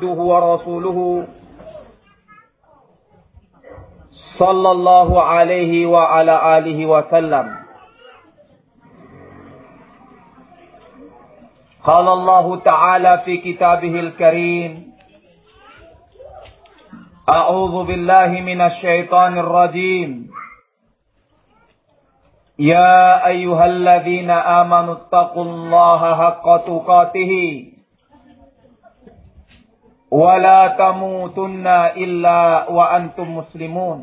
عبده ورسوله صلى الله عليه وعلى آله وسلم. قال الله تعالى في كتابه الكريم: أعوذ بالله من الشيطان الرجيم. يا أيها الذين آمنوا اتقوا الله حق تقاته ولا تموتن إلا وأنتم مسلمون.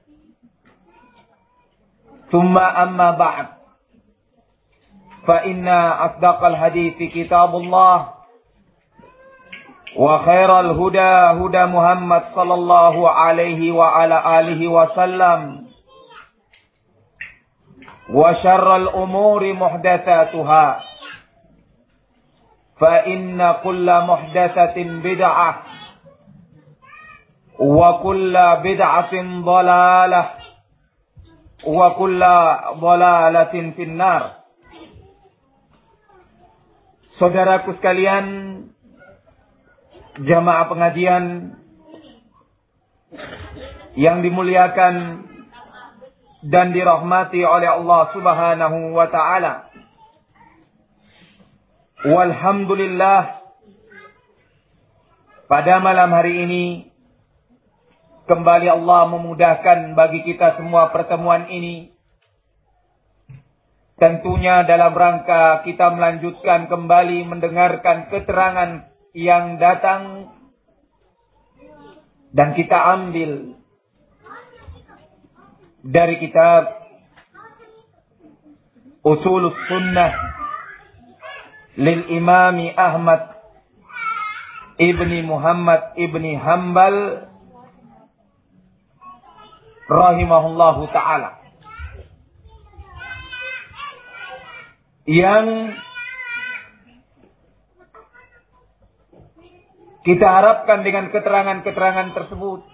ثم أما بعد، فإن أصدق الحديث كتاب الله، وخير الهدى هدى محمد صلى الله عليه وعلى آله وسلم، وشر الأمور محدثاتها، فإن كل محدثة بدعة، وكل بدعة ضلالة، وكل ضلالة في النار. Saudaraku sekalian, jamaah pengajian yang dimuliakan dan dirahmati oleh Allah Subhanahu wa taala. Walhamdulillah, pada malam hari ini kembali Allah memudahkan bagi kita semua pertemuan ini. Tentunya dalam rangka kita melanjutkan kembali mendengarkan keterangan yang datang dan kita ambil dari kitab Ushulus Sunnah lil Imami Ahmad ibni Muhammad ibni Hanbal rahimahullahu ta'ala, yang kita harapkan dengan keterangan-keterangan tersebut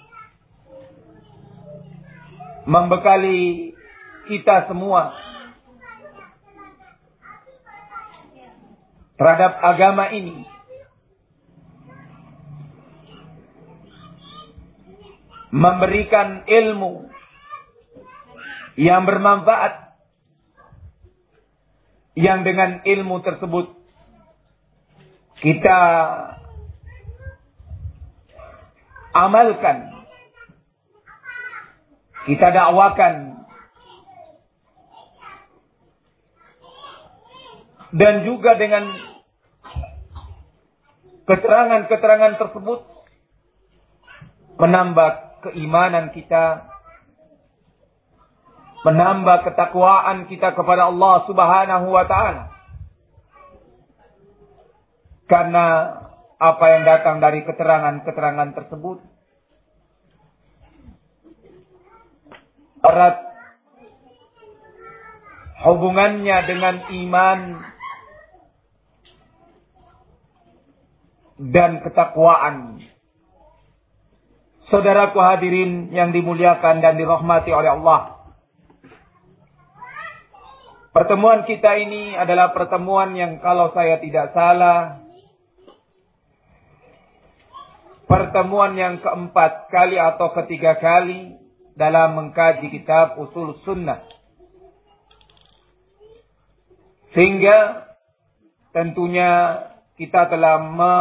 membekali kita semua terhadap agama ini, memberikan ilmu yang bermanfaat, yang dengan ilmu tersebut kita amalkan, kita dakwakan, dan juga dengan keterangan-keterangan tersebut menambah keimanan kita, menambah ketakwaan kita kepada Allah Subhanahu wa taala. Karena apa yang datang dari keterangan-keterangan tersebut erat hubungannya dengan iman dan ketakwaan. Saudaraku hadirin yang dimuliakan dan dirahmati oleh Allah, pertemuan kita ini adalah pertemuan yang kalau saya tidak salah, pertemuan yang keempat kali atau ketiga kali dalam mengkaji kitab Ushul Sunnah. Sehingga tentunya kita telah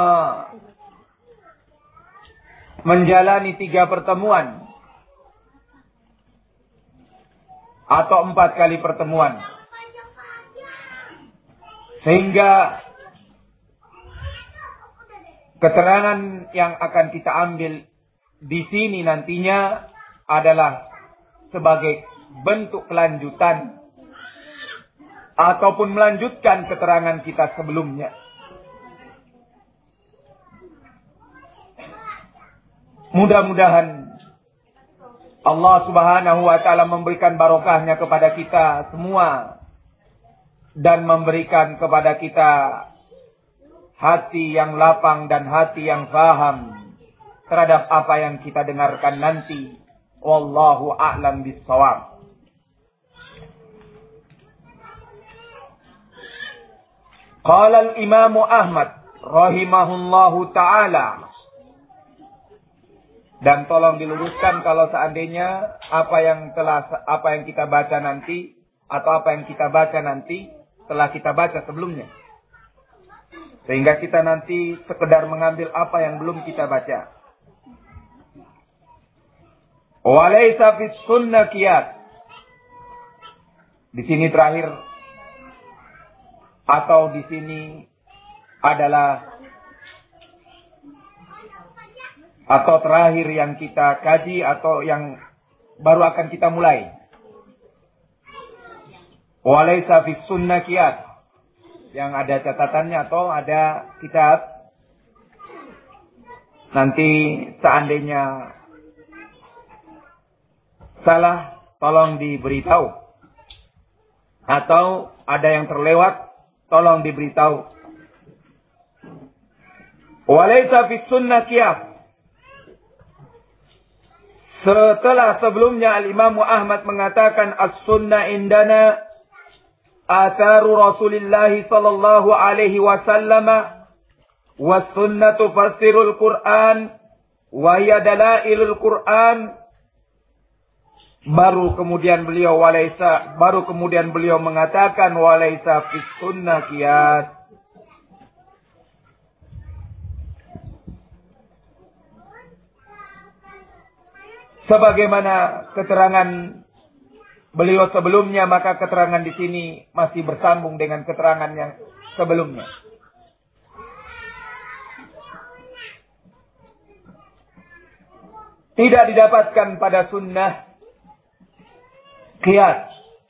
menjalani 3 pertemuan atau 4 kali pertemuan. Sehingga keterangan yang akan kita ambil di sini nantinya adalah sebagai bentuk kelanjutan ataupun melanjutkan keterangan kita sebelumnya. Mudah-mudahan Allah Subhanahu wa taala memberikan barokahnya kepada kita semua dan memberikan kepada kita hati yang lapang dan hati yang faham terhadap apa yang kita dengarkan nanti. Wallahu a'lam bis-shawab. Qala al-Imam Ahmad rahimahullahu ta'ala Dan tolong diluruskan kalau seandainya apa yang kita baca nanti atau apa yang kita baca nanti telah kita baca sebelumnya. Sehingga kita nanti sekedar mengambil apa yang belum kita baca. Walaysa fis sunnah qiyas. Di sini terakhir atau di sini adalah atau terakhir yang kita kaji atau yang baru akan kita mulai. Walaysa fis sunnah qiyas. Yang ada catatannya atau ada kitab. Nanti seandainya salah, tolong diberitahu. Atau ada yang terlewat, tolong diberitahu. Walaysa fis sunnah qiyas. Setelah sebelumnya Al-Imam Ahmad mengatakan as-sunnah indana atharu Rasulillah sallallahu alaihi wasallam was sunnatu fasirul Quran wa hiya dalailul Quran. Baru kemudian beliau mengatakan walaysa fis sunnah qiyas. Sebagaimana keterangan beliau sebelumnya, maka keterangan di sini masih bersambung dengan keterangan yang sebelumnya. Tidak didapatkan pada sunnah qiyas.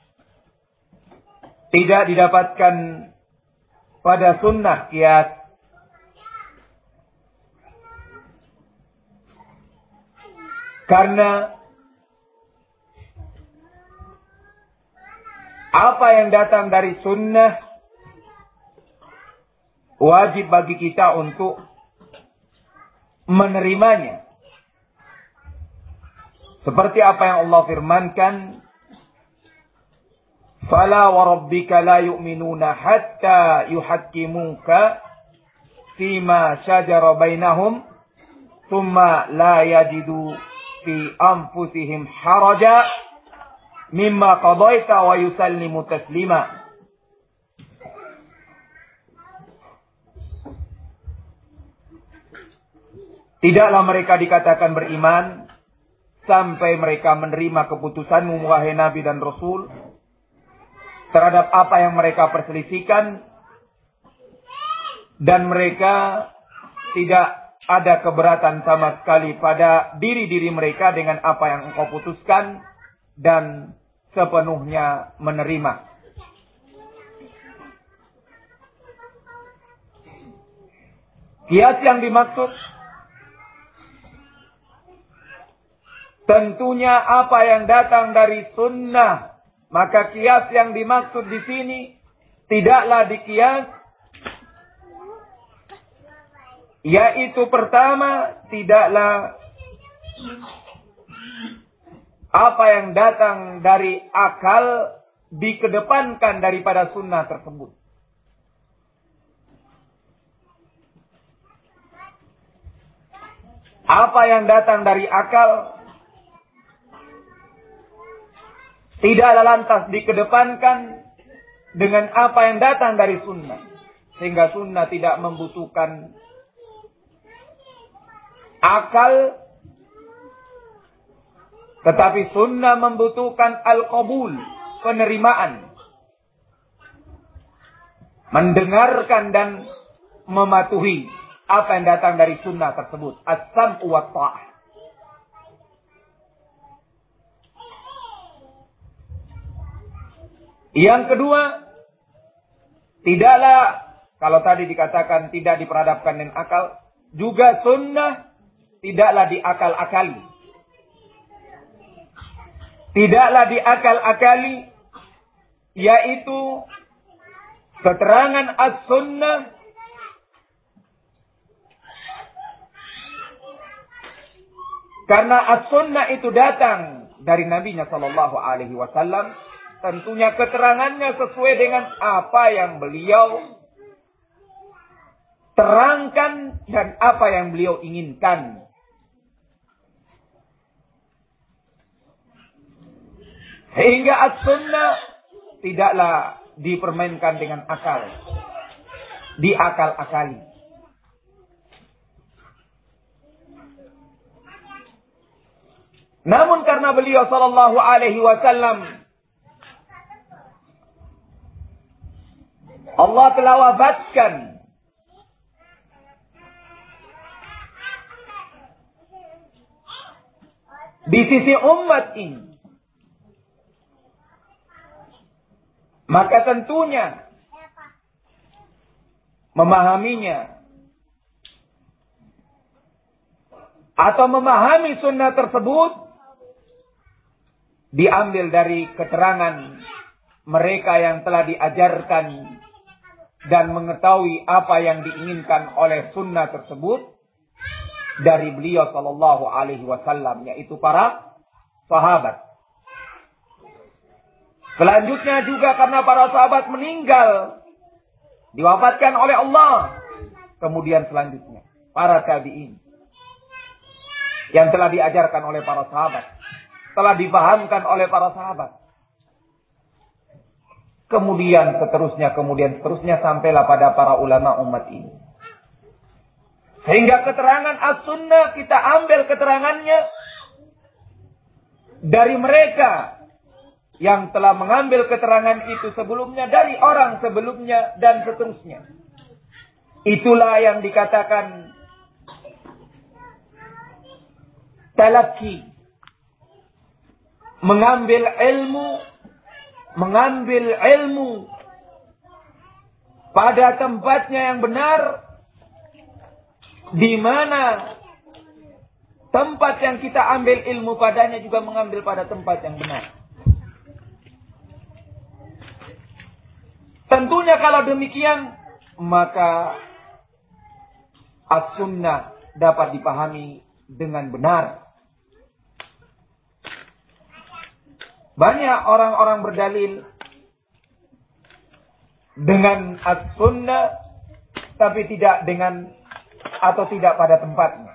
Tidak didapatkan pada sunnah qiyas. Karena apa yang datang dari sunnah wajib bagi kita untuk menerimanya. Seperti apa yang Allah firmankan, "Fala wa rabbika la yu'minuna hatta yuhakkimuka fima shajara bainahum, thumma la yajidu fi anfusihim haraja mimma qadaita wa yusallimu taslima." Tidaklah mereka dikatakan beriman sampai mereka menerima keputusanmu wahai Nabi dan Rasul terhadap apa yang mereka perselisihkan, dan mereka tidak ada keberatan sama sekali pada diri-diri mereka dengan apa yang engkau putuskan dan sepenuhnya menerima. Qiyas yang dimaksud tentunya apa yang datang dari sunnah. Maka qiyas yang dimaksud di sini tidaklah diqiyas, yaitu pertama, tidaklah apa yang datang dari akal dikedepankan daripada sunnah tersebut. Apa yang datang dari akal tidaklah lantas dikedepankan dengan apa yang datang dari sunnah. Sehingga sunnah tidak membutuhkan akal, tetapi sunnah membutuhkan al-qabul, penerimaan, mendengarkan dan mematuhi apa yang datang dari sunnah tersebut. As-sam'u wa ta'ah. Yang kedua, tidaklah, kalau tadi dikatakan tidak diperadabkan dengan akal, juga sunnah tidaklah diakal-akali. Tidaklah diakal-akali, yaitu keterangan as-sunnah karena as-sunnah itu datang dari Nabi-Nya sallallahu alaihi wasallam, tentunya keterangannya sesuai dengan apa yang beliau terangkan dan apa yang beliau inginkan. Sehingga as-sunnah tidaklah dipermainkan dengan akal. Diakal-akali. Namun karena beliau sallallahu alaihi wasallam Allah telah wafatkan di sisi umat ini, maka tentunya memahaminya atau memahami sunnah tersebut diambil dari keterangan mereka yang telah diajarkan dan mengetahui apa yang diinginkan oleh sunnah tersebut dari beliau sallallahu alaihi wasallam, yaitu para sahabat. Selanjutnya juga karena para sahabat meninggal, diwafatkan oleh Allah. Kemudian selanjutnya para tabi'in yang telah diajarkan oleh para sahabat, telah dipahamkan oleh para sahabat. Kemudian seterusnya sampailah pada para ulama umat ini. Sehingga keterangan as-sunnah kita ambil keterangannya dari mereka yang telah mengambil keterangan itu sebelumnya, dari orang sebelumnya dan seterusnya. Itulah yang dikatakan talaqi. Mengambil ilmu pada tempatnya yang benar, di mana tempat yang kita ambil ilmu padanya juga mengambil pada tempat yang benar. Tentunya kalau demikian, maka as-sunnah dapat dipahami dengan benar. Banyak orang-orang berdalil dengan as-sunnah, tapi tidak pada tempatnya.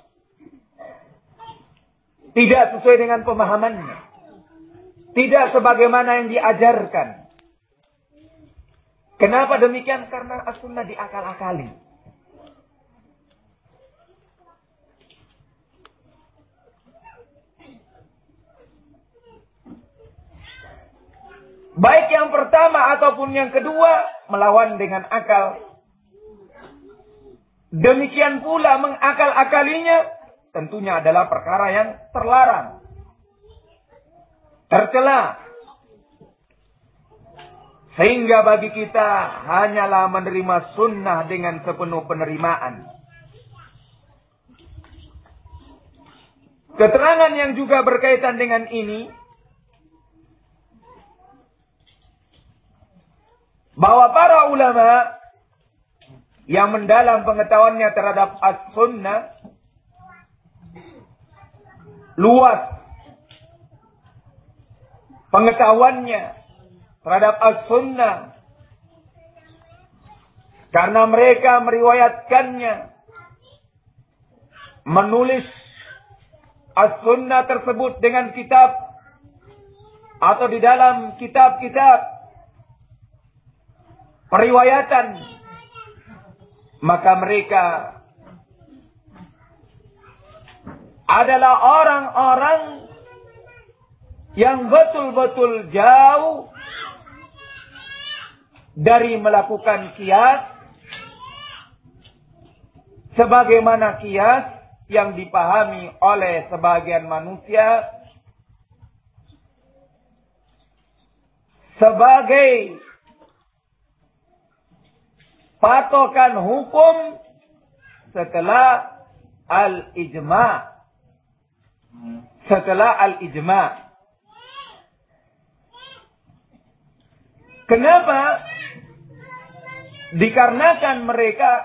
Tidak sesuai dengan pemahamannya. Tidak sebagaimana yang diajarkan. Kenapa demikian? Karena as-sunnah diakal-akali. Baik yang pertama ataupun yang kedua, melawan dengan akal. Demikian pula mengakal-akalinya, tentunya adalah perkara yang terlarang, tercela. Sehingga bagi kita hanyalah menerima sunnah dengan sepenuh penerimaan. Keterangan yang juga berkaitan dengan ini, bahwa para ulama yang mendalam pengetahuannya terhadap as-sunnah luas pengetahuannya terhadap as-sunnah, karena mereka meriwayatkannya, menulis as-sunnah tersebut dengan kitab atau di dalam kitab-kitab periwayatan, maka mereka adalah orang-orang yang betul-betul jauh dari melakukan qiyas sebagaimana qiyas yang dipahami oleh sebagian manusia sebagai patokan hukum setelah al-ijma'. Setelah al-ijma'. Kenapa? Dikarenakan mereka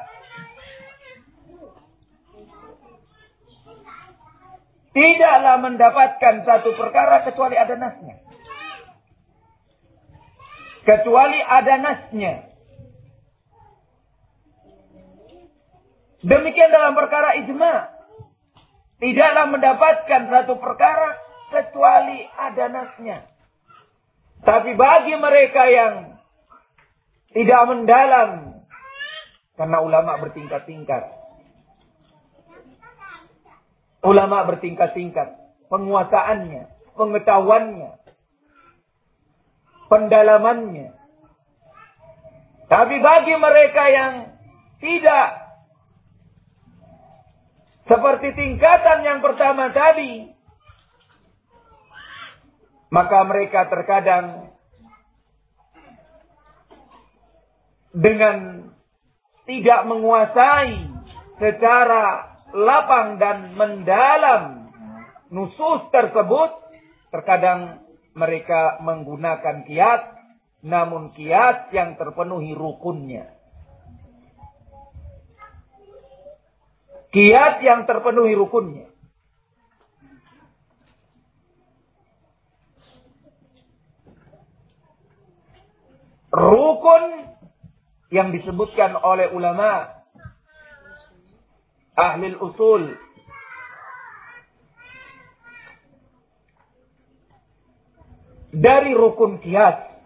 tidaklah mendapatkan satu perkara kecuali ada nasnya. Kecuali ada nasnya. Demikian dalam perkara ijma'. Tidaklah mendapatkan satu perkara kecuali ada nasnya. Tapi bagi mereka yang tidak mendalam, karena ulama bertingkat-tingkat. Ulama bertingkat-tingkat. Penguasaannya, pengetahuannya, pendalamannya. Tapi bagi mereka yang tidak seperti tingkatan yang pertama tadi, maka mereka terkadang dengan tidak menguasai secara lapang dan mendalam nusus tersebut, terkadang mereka menggunakan qiyas, namun qiyas yang terpenuhi rukunnya. Qiyas yang terpenuhi rukunnya. Rukun yang disebutkan oleh ulama ahli usul dari rukun qiyas.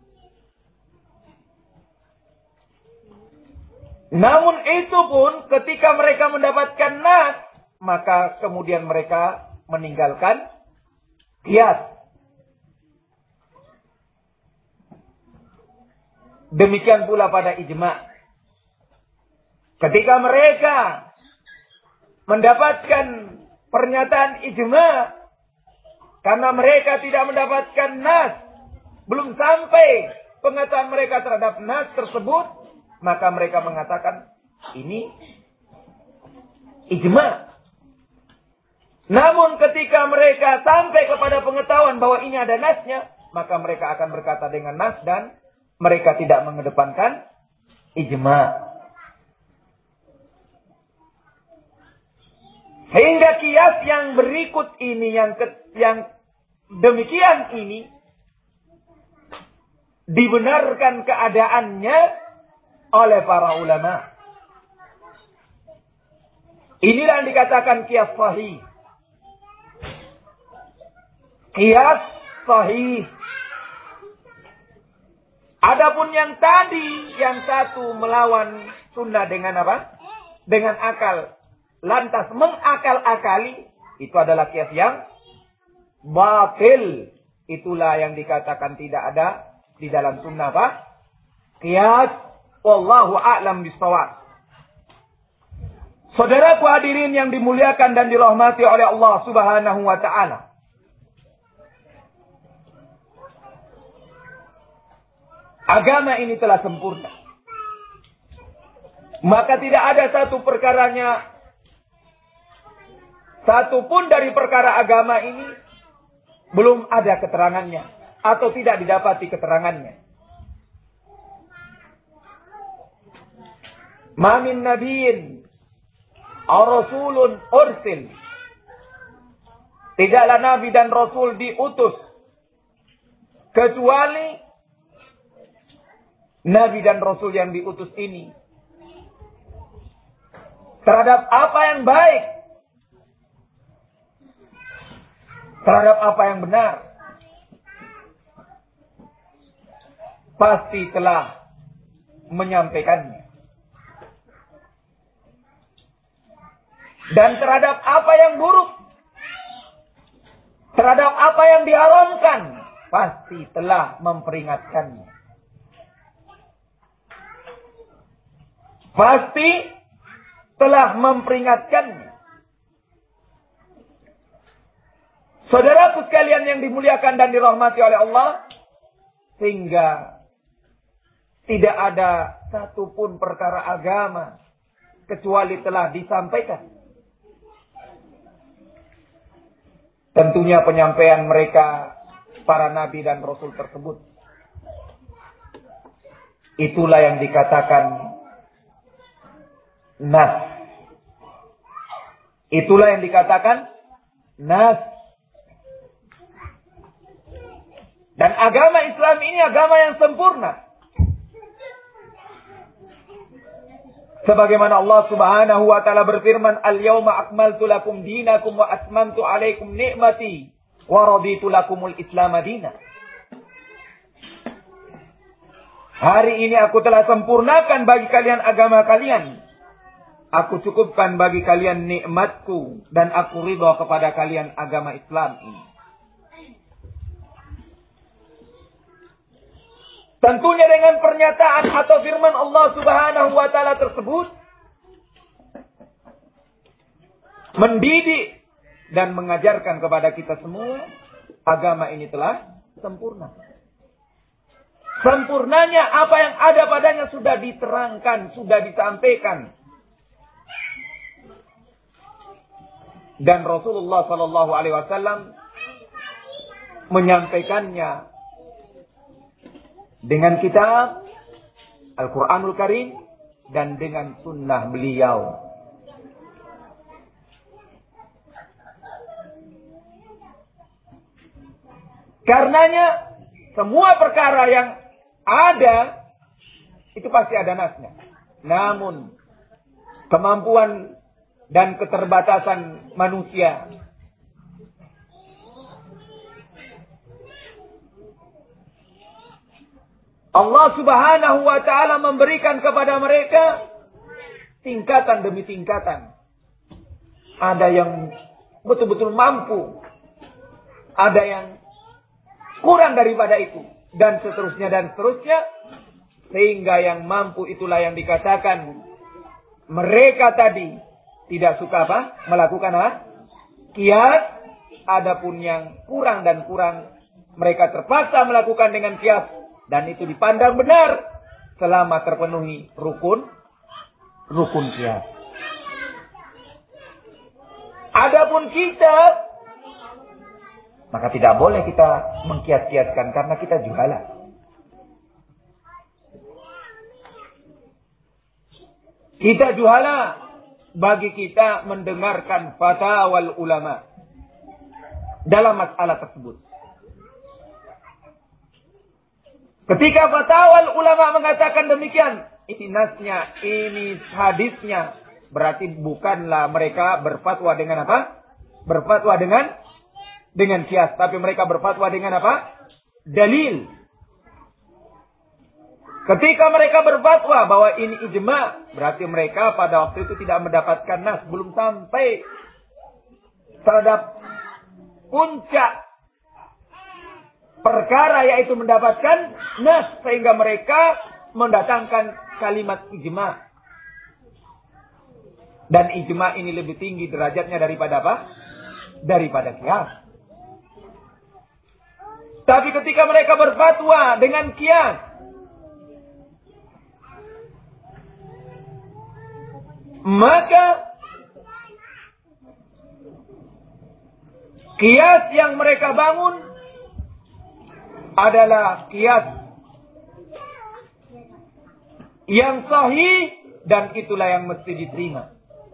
Namun itu pun ketika mereka mendapatkan nas, maka kemudian mereka meninggalkan qiyas. Demikian pula pada ijma. Ketika mereka mendapatkan pernyataan ijma, karena mereka tidak mendapatkan nas, belum sampai pengetahuan mereka terhadap nas tersebut, maka mereka mengatakan ini ijma. Namun ketika mereka sampai kepada pengetahuan bahwa ini ada nasnya, maka mereka akan berkata dengan nas dan mereka tidak mengedepankan ijma. Sehingga qiyas yang berikut ini, yang demikian ini, dibenarkan keadaannya oleh para ulama. Inilah yang dikatakan qiyas sahih. Qiyas sahih. Adapun yang tadi, yang satu melawan sunnah dengan apa? Dengan akal. Lantas mengakal-akali, itu adalah qiyas yang batil. Itulah yang dikatakan tidak ada di dalam sunnah apa? Qiyas. Wallahu a'lam bishawab. Saudaraku hadirin yang dimuliakan dan dirahmati oleh Allah Subhanahu wa taala. Agama ini telah sempurna. Maka tidak ada satu perkaranya, satu pun dari perkara agama ini belum ada keterangannya atau tidak didapati keterangannya. Ma min nabiyyin aw rasulun ursil. Tidaklah nabi dan rasul diutus kecuali nabi dan rasul yang diutus ini terhadap apa yang baik, terhadap apa yang benar, pasti telah menyampaikannya. Dan terhadap apa yang buruk, terhadap apa yang diharamkan, pasti telah memperingatkannya. Pasti telah memperingatkannya. Saudaraku sekalian yang dimuliakan dan dirahmati oleh Allah, sehingga tidak ada satupun perkara agama kecuali telah disampaikan. Tentunya penyampaian mereka, para nabi dan rasul tersebut, itulah yang dikatakan nas. Itulah yang dikatakan nas. Dan agama Islam ini agama yang sempurna. Sebagaimana Allah Subhanahu wa taala berfirman, "Al-yauma akmaltu lakum dinakum wa atmamtu 'alaikum ni'mati wa raditu lakumul Islam madina." Hari ini aku telah sempurnakan bagi kalian agama kalian. Aku cukupkan bagi kalian nikmatku. Dan aku ridha kepada kalian agama Islam ini. Tentunya dengan pernyataan atau firman Allah Subhanahu wa Ta'ala tersebut, mendidik dan mengajarkan kepada kita semua, agama ini telah sempurna. Sempurnanya apa yang ada padanya sudah diterangkan, sudah disampaikan. Dan Rasulullah Sallallahu Alaihi Wasallam menyampaikannya dengan kitab Al-Quranul Karim dan dengan sunnah beliau. Karenanya semua perkara yang ada itu pasti ada nasnya. Namun kemampuan dan keterbatasan manusia Allah Subhanahu wa Ta'ala memberikan kepada mereka tingkatan demi tingkatan. Ada yang betul-betul mampu, ada yang kurang daripada itu, dan seterusnya dan seterusnya, sehingga yang mampu itulah yang dikatakan mereka tadi tidak suka apa? Melakukan apa? Qiyas. Adapun yang kurang dan kurang, mereka terpaksa melakukan dengan qiyas, dan itu dipandang benar selama terpenuhi rukun qiyas. Adapun kita, maka tidak boleh kita mengkias-kiaskan karena kita juhala. Kita juhala bagi kita mendengarkan fatwa ulama dalam masalah tersebut. Ketika fatwa ulama mengatakan demikian, ini nasnya, ini hadisnya, berarti bukanlah mereka berfatwa dengan apa? Berfatwa dengan qiyas, tapi mereka berfatwa dengan apa? Dalil. Ketika mereka berfatwa bahwa ini ijma, berarti mereka pada waktu itu tidak mendapatkan nas, belum sampai terhadap puncak perkara yaitu mendapatkan nas, sehingga mereka mendatangkan kalimat ijma. Dan ijma ini lebih tinggi derajatnya daripada apa? Daripada qiyas. Tapi ketika mereka berfatwa dengan qiyas, maka qiyas yang mereka bangun adalah qiyas yang sahih, dan itulah yang mesti diterima.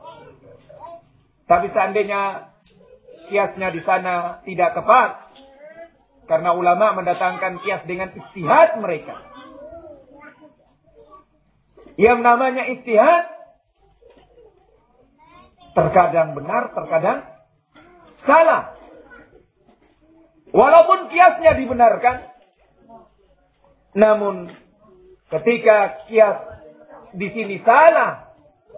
Tapi seandainya qiyasnya di sana tidak tepat, karena ulama mendatangkan qiyas dengan ijtihad mereka. Yang namanya ijtihad terkadang benar, terkadang salah. Walaupun qiyasnya dibenarkan, namun ketika qiyas di sini salah,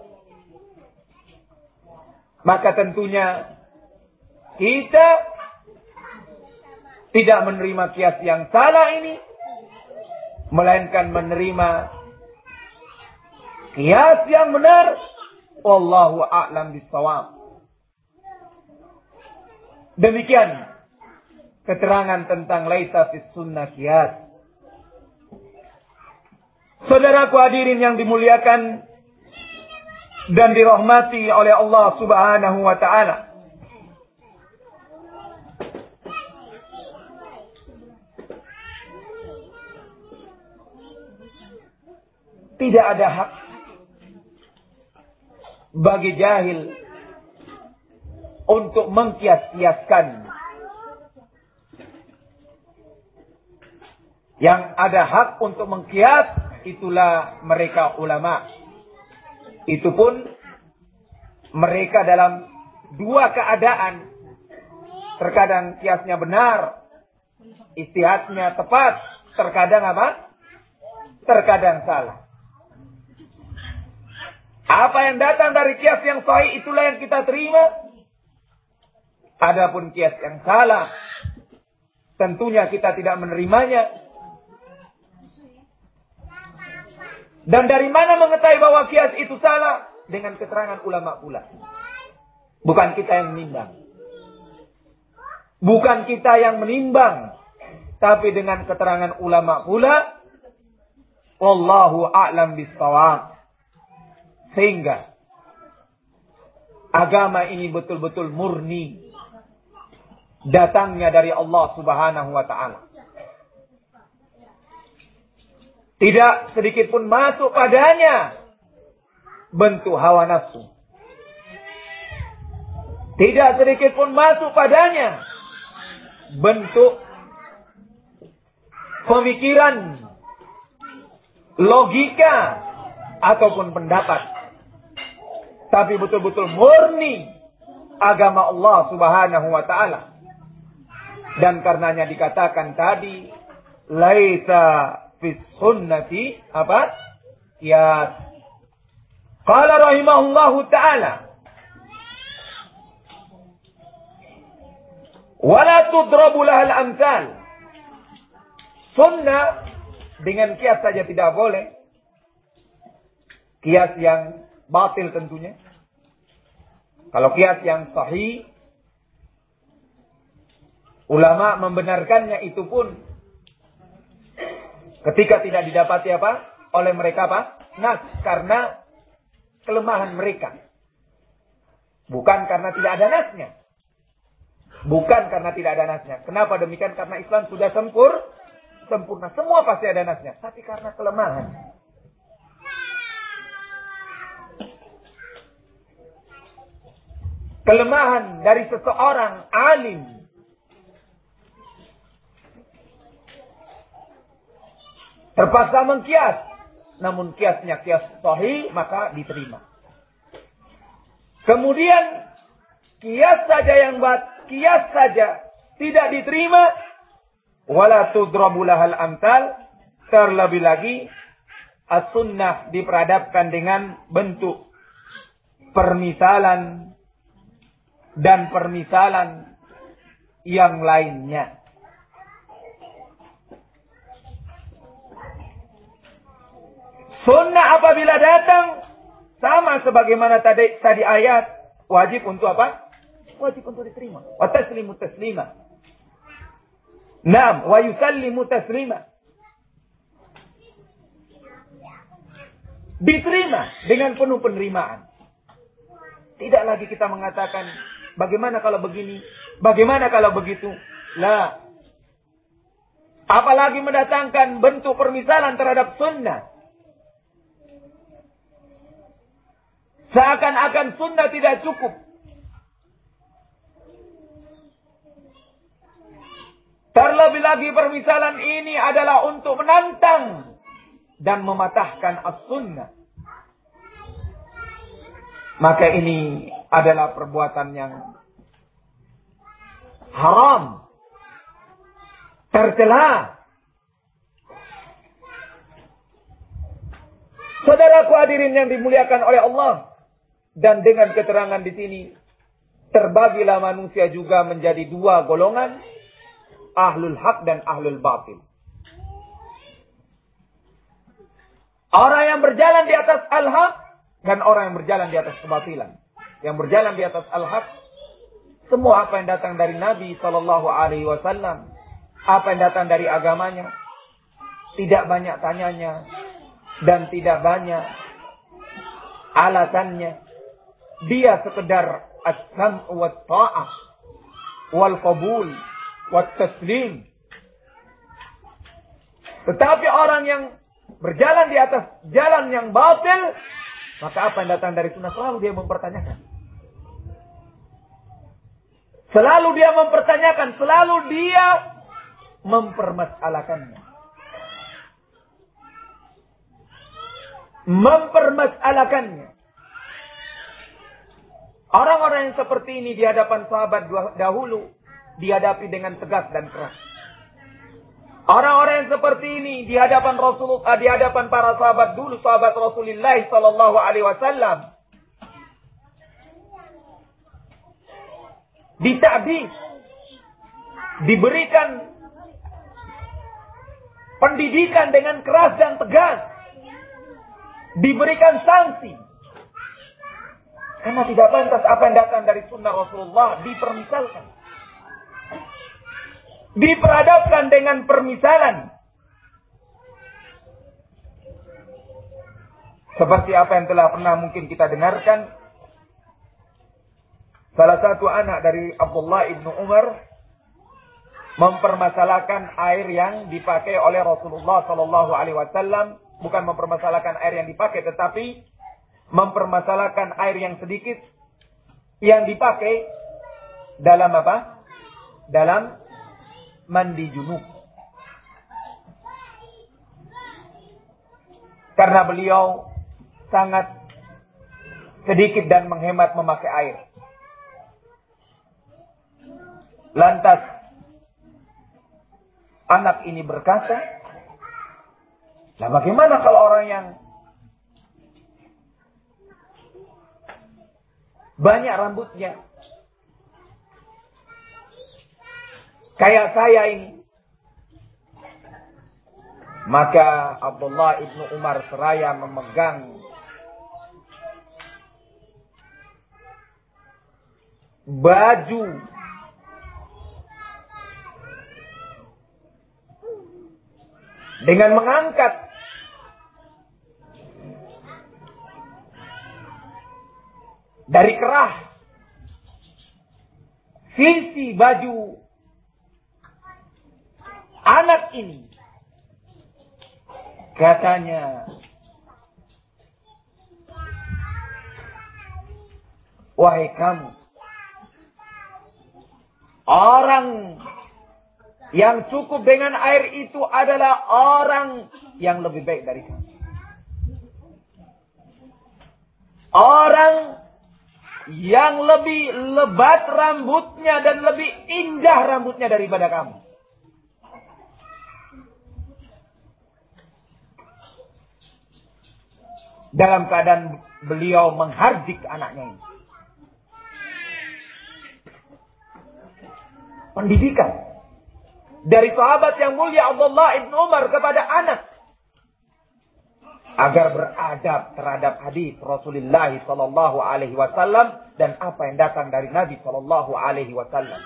maka tentunya kita tidak menerima qiyas yang salah ini, melainkan menerima qiyas yang benar. Wallahu a'lam bishawab. Demikian keterangan tentang laisa fis sunnah qiyas. Saudaraku hadirin yang dimuliakan dan dirahmati oleh Allah Subhanahu wa Ta'ala. Tidak ada hak bagi jahil untuk mengkias-kiaskan. Yang ada hak untuk mengkias, itulah mereka ulama. Itu pun mereka dalam dua keadaan. Terkadang kiasnya benar, ijtihadnya tepat. Terkadang apa? terkadang salah. Apa yang datang dari kias yang sahih itulah yang kita terima. Adapun kias yang salah, tentunya kita tidak menerimanya. Dan dari mana mengetahui bahwa kias itu salah? Dengan keterangan ulama pula. Bukan kita yang menimbang. Bukan kita yang menimbang. Tapi dengan keterangan ulama pula. Wallahu a'lam bishawab. Sehingga agama ini betul-betul murni. Datangnya dari Allah Subhanahu wa ta'ala. Tidak sedikit pun masuk padanya bentuk hawa nafsu. Tidak sedikit pun masuk padanya bentuk pemikiran, logika, ataupun pendapat. Tapi betul-betul murni agama Allah Subhanahu wa ta'ala. Dan karenanya dikatakan tadi, laisa fis sunnati apa? Qiyas. Qala rahimahullahu ta'ala, wala tudrabu lahal amsal. Sunnah dengan kias saja tidak boleh. Kias yang batil tentunya. Kalau kias yang sahih, ulama membenarkannya itu pun ketika tidak didapati apa? Oleh mereka apa? Nas, karena kelemahan mereka. Bukan karena tidak ada nasnya. Bukan karena tidak ada nasnya. Kenapa demikian? Karena Islam sudah sempurna. Semua pasti ada nasnya. Tapi karena kelemahan. Kelemahan dari seseorang alim. Terpaksa mengkias. Namun kiasnya kias sahih, maka diterima. Kemudian kias saja tidak diterima. Wala tudrabu lahal amsal. Terlebih lagi as-sunnah diperadabkan dengan bentuk permisalan dan permisalan yang lainnya. Sunnah apabila datang sama sebagaimana tadi ayat, wajib untuk apa? Wajib untuk diterima. Wa taslimu taslima. Naam, wa yusallimu taslima. Diterima dengan penuh penerimaan. Tidak lagi kita mengatakan bagaimana kalau begini, bagaimana kalau begitu. Lah. Apalagi mendatangkan bentuk permisalan terhadap sunnah. Seakan-akan sunnah tidak cukup. Terlebih lagi permisalan ini adalah untuk menantang dan mematahkan as-sunnah. Maka ini adalah perbuatan yang haram, tercela. Saudaraku hadirin yang dimuliakan oleh Allah. Dan dengan keterangan di sini, terbagilah manusia juga menjadi dua golongan, ahlul haq dan ahlul batil. Orang yang berjalan di atas al-haq dan orang yang berjalan di atas kebatilan. Yang berjalan di atas al-haq, semua apa yang datang dari Nabi SAW, apa yang datang dari agamanya, tidak banyak tanyanya dan tidak banyak alasannya. Dia sekedar as-sam'u wa ta'ah wal qabul wa taslim. Tetapi orang yang berjalan di atas jalan yang batil, maka apa yang datang dari sunnah selalu dia mempertanyakan. Selalu dia mempertanyakan, selalu dia mempermasalahkannya. Mempermasalahkannya. Orang-orang yang seperti ini di hadapan sahabat dahulu dihadapi dengan tegas dan keras. Orang-orang yang seperti ini di hadapan Rasulullah, di hadapan para sahabat dulu, sahabat Rasulullah sallallahu alaihi wasallam, ditabis, diberikan pendidikan dengan keras dan tegas, diberikan sanksi. Karena tidak pantas apa yang datang dari sunnah Rasulullah dipermisalkan. Diperhadapkan dengan permisalan. Seperti apa yang telah pernah mungkin kita dengarkan. Salah satu anak dari Abdullah ibnu Umar mempermasalahkan air yang dipakai oleh Rasulullah sallallahu alaihi wasallam, bukan mempermasalahkan air yang dipakai, tetapi mempermasalahkan air yang sedikit yang dipakai dalam apa? Dalam mandi junub. Karena beliau sangat sedikit dan menghemat memakai air. Lantas anak ini berkata, nah bagaimana kalau orang yang banyak rambutnya, kayak saya ini? Maka Abdullah ibnu Umar seraya memegang baju dengan mengangkat dari kerah sisi baju anak ini. Katanya, wahai kamu, orang yang cukup dengan air itu adalah orang yang lebih baik dari kamu. Orang yang lebih lebat rambutnya dan lebih indah rambutnya daripada kamu. Dalam keadaan beliau menghardik anaknya ini. Pendidikan dari sahabat yang mulia Abdullah ibn Umar kepada anak, agar beradab terhadap hadis Rasulullah sallallahu alaihi wasallam dan apa yang datang dari Nabi sallallahu alaihi wasallam.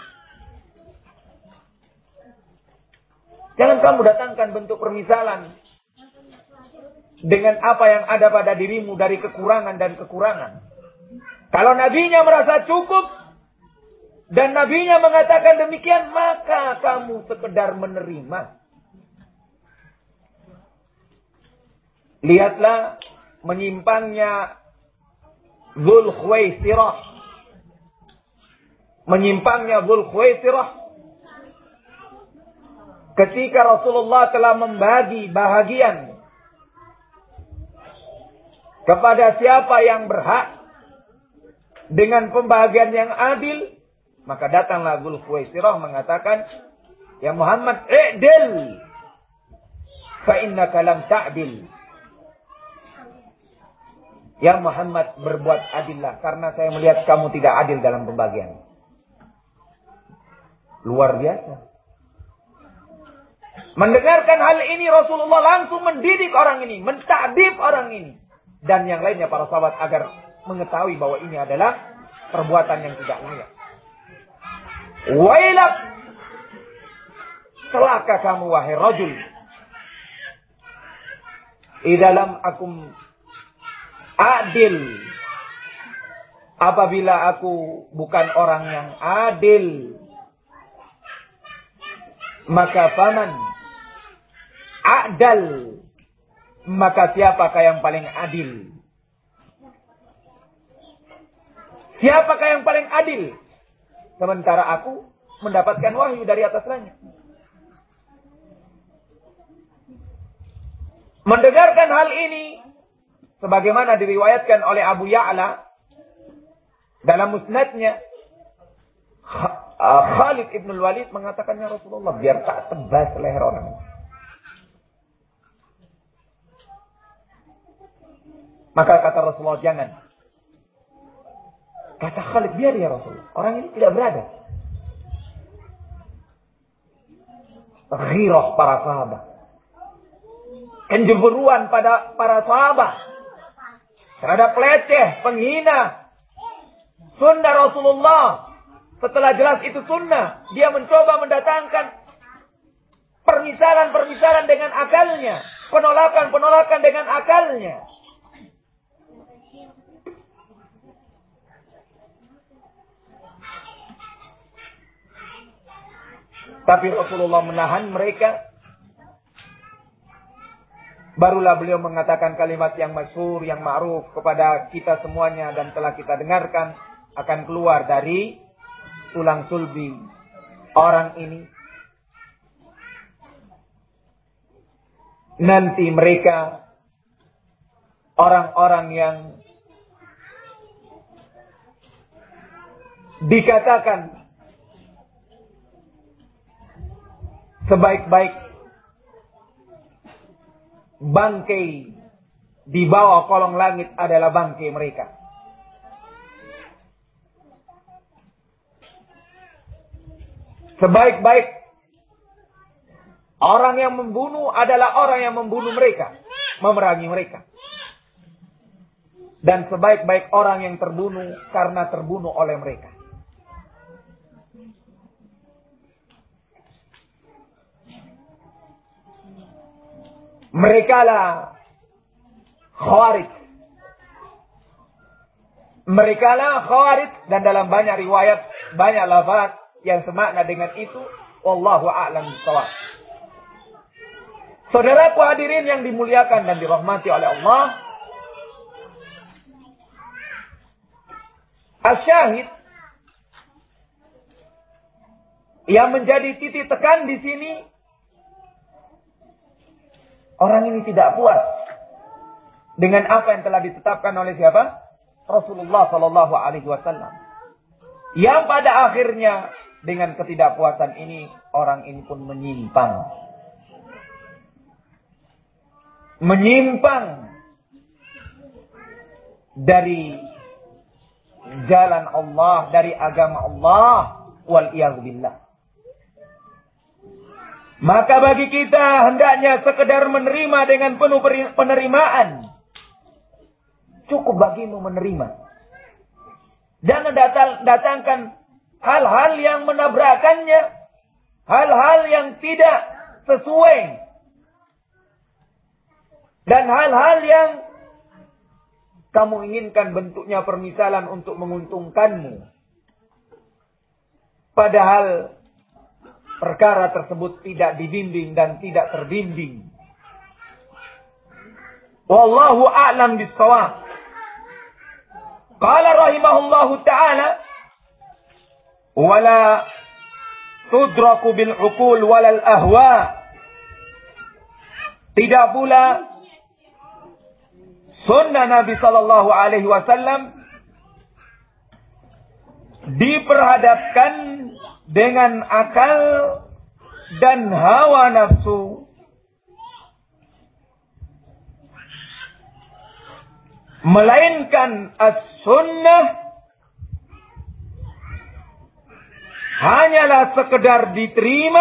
Jangan kamu datangkan bentuk permisalan dengan apa yang ada pada dirimu dari kekurangan dan kekurangan. Kalau nabinya merasa cukup dan nabinya mengatakan demikian, maka kamu sekedar menerima. Lihatlah menyimpangnya Dzul Khuwaisirah. Menyimpangnya Dzul Khuwaisirah ketika Rasulullah telah membagi bahagian kepada siapa yang berhak dengan pembagian yang adil, maka datanglah Dzul Khuwaisirah mengatakan, ya Muhammad, i'dil fa innaka lam ta'dil. Ya Muhammad, berbuat adillah karena saya melihat kamu tidak adil dalam pembagian. Luar biasa. Mendengarkan hal ini Rasulullah langsung mendidik orang ini, mentadib orang ini. Dan yang lainnya para sahabat agar mengetahui bahwa ini adalah perbuatan yang tidak layak. Wailak, celaka kamu wahai rajul, idalam akum adil, apabila aku bukan orang yang adil, maka faman adal, maka siapakah yang paling adil? Siapakah yang paling adil? Sementara aku mendapatkan wahyu dari atas langit. Mendengarkan hal ini, sebagaimana diriwayatkan oleh Abu Ya'la dalam musnadnya, Khalid Khalid ibn Walid mengatakannya Rasulullah, biar tak tebas leher orang. Maka kata Rasulullah, jangan. Kata Khalid, biar ya Rasulullah. Orang ini tidak berada. Ghirah para sahabat. Kencemburuan pada para sahabat. Terhadap leceh, penghina. Sunnah Rasulullah. Setelah jelas itu sunnah. Dia mencoba mendatangkan permisalan-permisalan dengan akalnya. Penolakan-penolakan dengan akalnya. Tapi Rasulullah menahan mereka. Barulah beliau mengatakan kalimat yang masyhur, yang ma'ruf kepada kita semuanya dan telah kita dengarkan, akan keluar dari tulang sulbi orang ini. Nanti mereka orang-orang yang dikatakan sebaik-baik bangkai di bawah kolong langit adalah bangkai mereka. Sebaik-baik orang yang membunuh adalah orang yang membunuh mereka, memerangi mereka. Dan sebaik-baik orang yang terbunuh karena terbunuh oleh mereka. Mereka lah Khawarij. Mereka lah Khawarij. Dan dalam banyak riwayat, banyak lafaz yang semakna dengan itu. Wallahu a'lam bishawab. Saudaraku hadirin yang dimuliakan dan dirahmati oleh Allah. Asyahid yang menjadi titik tekan di sini, orang ini tidak puas dengan apa yang telah ditetapkan oleh siapa? Rasulullah sallallahu alaihi wasallam. Yang pada akhirnya dengan ketidakpuasan ini, orang ini pun menyimpang. Menyimpang dari jalan Allah, dari agama Allah, wal iyadzu billah. Maka bagi kita hendaknya sekedar menerima dengan penuh penerimaan. Cukup bagimu menerima. Jangan datangkan hal-hal yang menabrakannya. Hal-hal yang tidak sesuai. Dan hal-hal yang kamu inginkan bentuknya permisalan untuk menguntungkanmu. Padahal perkara tersebut tidak dibimbing dan tidak terbimbing. Wallahu a'lam bishawab. Qala rahimahullahu ta'ala, wala tudraku bil uqul walal ahwa. Tidak pula sunnah Nabi sallallahu alaihi wasallam diperhadapkan dengan akal dan hawa nafsu. Melainkan as-sunnah hanyalah sekedar diterima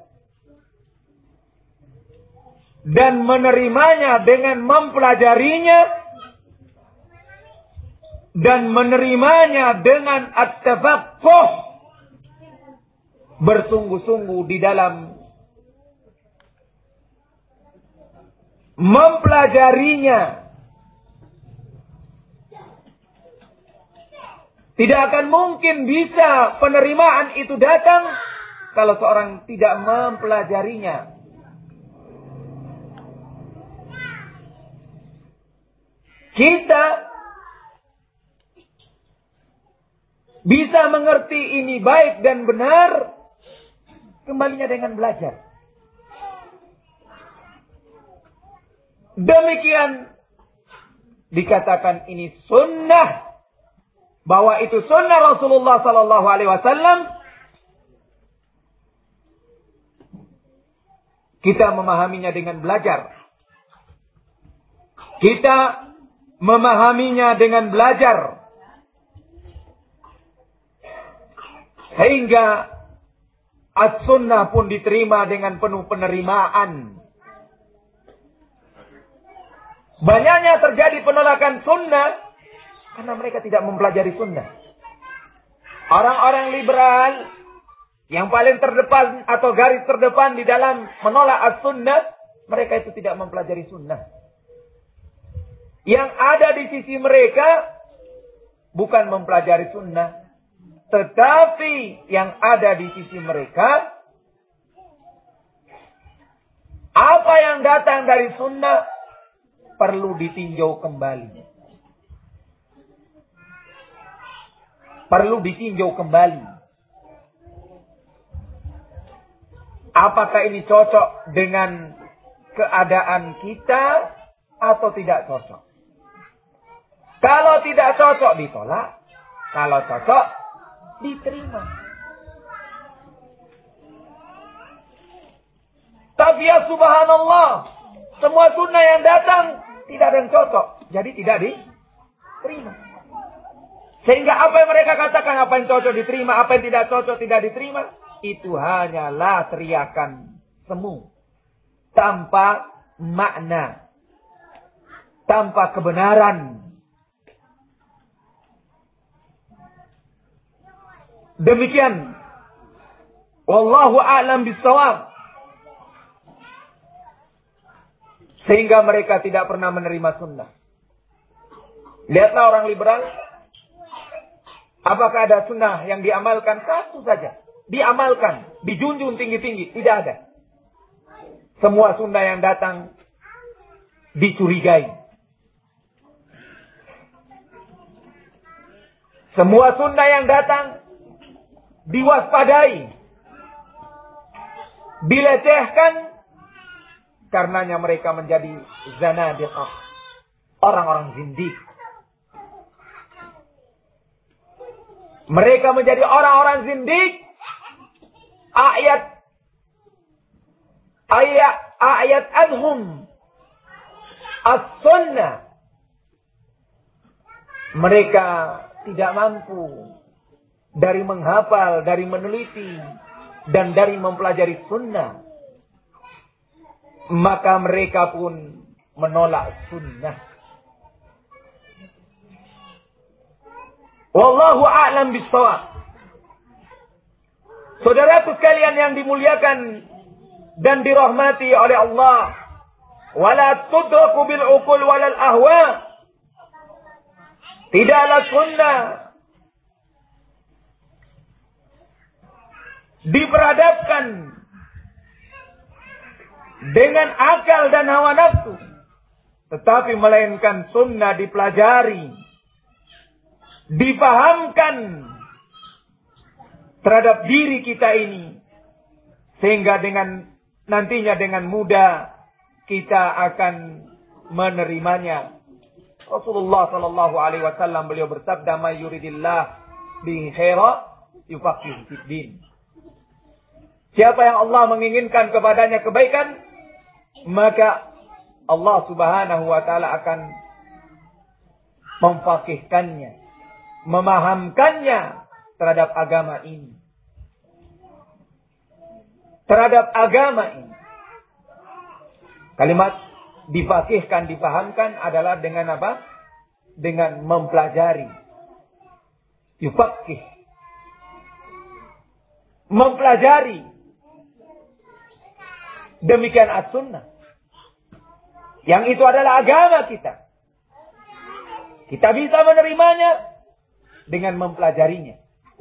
dan menerimanya dengan mempelajarinya dan menerimanya dengan at-tafaqquh, bersungguh-sungguh di dalam mempelajarinya. Tidak akan mungkin bisa penerimaan itu datang kalau seorang tidak mempelajarinya. Kita bisa mengerti ini baik dan benar kembalinya dengan belajar. Demikian dikatakan ini sunnah, bahwa itu sunnah Rasulullah sallallahu alaihi wasallam, Kita memahaminya dengan belajar. Kita memahaminya dengan belajar. Sehingga as-sunnah pun diterima dengan penuh penerimaan. Banyaknya terjadi penolakan sunnah karena mereka tidak mempelajari sunnah. Orang-orang liberal yang paling terdepan atau garis terdepan di dalam menolak as-sunnah, mereka itu tidak mempelajari sunnah. Yang ada di sisi mereka bukan mempelajari sunnah, tetapi yang ada di sisi mereka, apa yang datang dari sunnah perlu ditinjau kembali. Perlu ditinjau kembali. Apakah ini cocok dengan keadaan kita atau tidak cocok? Kalau tidak cocok ditolak, kalau cocok diterima. Tapi ya subhanallah, semua sunnah yang datang tidak ada yang cocok, jadi tidak diterima. Sehingga apa yang mereka katakan, apa yang cocok diterima, apa yang tidak cocok tidak diterima, itu hanyalah teriakan semu, tanpa makna, tanpa kebenaran. Demikian. Wallahu a'lam bishawab. Sehingga mereka tidak pernah menerima sunnah. Lihatlah orang liberal. Apakah ada sunnah yang diamalkan? Satu saja. Diamalkan. Dijunjung tinggi-tinggi. Tidak ada. Semua sunnah yang datang dicurigai. Semua sunnah yang datang diwaspadai. Dilecehkan. Karenanya mereka menjadi zanadiqah. Orang-orang zindik. Mereka menjadi orang-orang zindik. Ayat anhum as-sunnah. Mereka tidak mampu dari menghafal, dari meneliti, dan dari mempelajari sunnah. Maka mereka pun menolak sunnah. Wallahu a'lam bishawab. Saudaraku sekalian yang dimuliakan dan dirahmati oleh Allah, wala tudraku bil uqul walal ahwa. Tidaklah sunnah diperadabkan dengan akal dan hawa nafsu, tetapi melainkan sunnah dipelajari, dipahamkan terhadap diri kita ini, sehingga nantinya dengan mudah kita akan menerimanya. Rasulullah sallallahu alaihi wasallam beliau bersabda, "May yuridillah bihi khaira yufaqihu fid din." Siapa yang Allah menginginkan kepadanya kebaikan, maka Allah Subhanahu wa taala akan memfaqihkannya, memahamkannya terhadap agama ini. Terhadap agama ini. Kalimat difaqihkan, dipahamkan adalah dengan apa? Dengan mempelajari. Yufaqih. Mempelajari. Demikian as-sunnah. Yang itu adalah agama kita. Kita bisa menerimanya dengan mempelajarinya.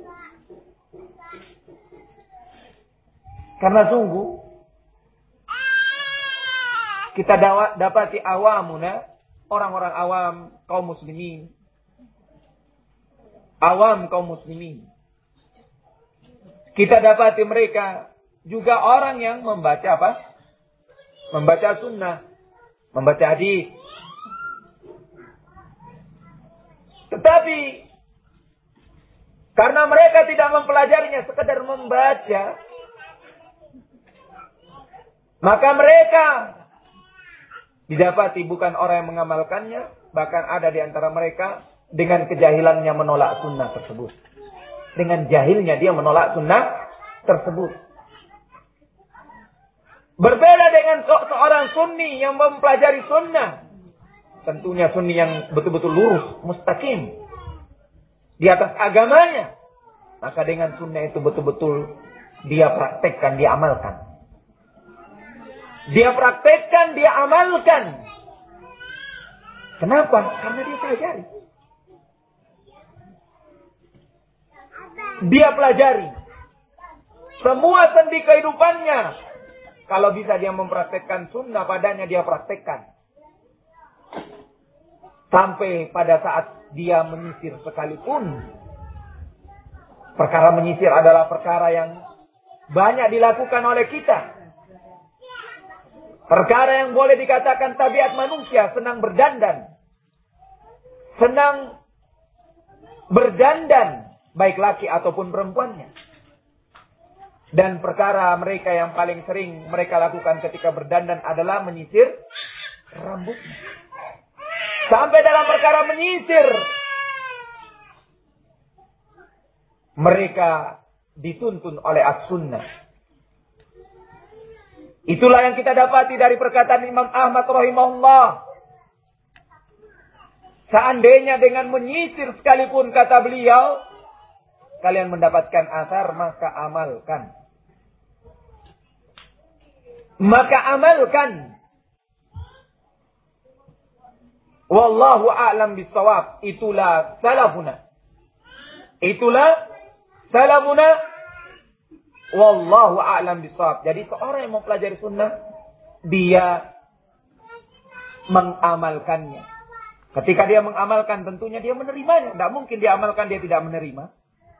Karena sungguh kita dapati awamuna, orang-orang awam kaum muslimin. Awam kaum muslimin. Kita dapati mereka juga orang yang membaca apa? Membaca sunnah, membaca hadis. Tetapi karena mereka tidak mempelajarinya, sekedar membaca, Maka mereka didapati bukan orang yang mengamalkannya, bahkan ada di antara mereka dengan kejahilannya menolak sunnah tersebut. Dengan jahilnya dia menolak sunnah tersebut. Berbeda dengan seorang sunni yang mempelajari sunnah. Tentunya sunni yang betul-betul lurus, mustaqim di atas agamanya. Maka dengan sunnah itu betul-betul dia praktekkan, dia amalkan. Dia praktekkan, dia amalkan. Kenapa? Karena dia pelajari. Dia pelajari. Semua sendi kehidupannya. Kalau bisa dia mempraktekkan sunnah padanya, dia praktekkan. Sampai pada saat dia menyisir sekalipun. Perkara menyisir adalah perkara yang banyak dilakukan oleh kita. Perkara yang boleh dikatakan tabiat manusia, senang berdandan. Senang berdandan, baik laki ataupun perempuannya. Dan perkara mereka yang paling sering mereka lakukan ketika berdandan adalah menyisir rambutnya. Sampai dalam perkara menyisir, mereka dituntun oleh as-sunnah. Itulah yang kita dapati dari perkataan Imam Ahmad rahimahullah. Seandainya dengan menyisir sekalipun, kata beliau, kalian mendapatkan asar, maka amalkan. Maka amalkan. Wallahu a'lam bissawab. Itulah salafuna. Itulah salafuna. Wallahu a'lam bissawab. Jadi seorang yang mempelajari sunnah, dia mengamalkannya. Ketika dia mengamalkan, tentunya dia menerimanya. Tidak mungkin dia amalkan, dia tidak menerima.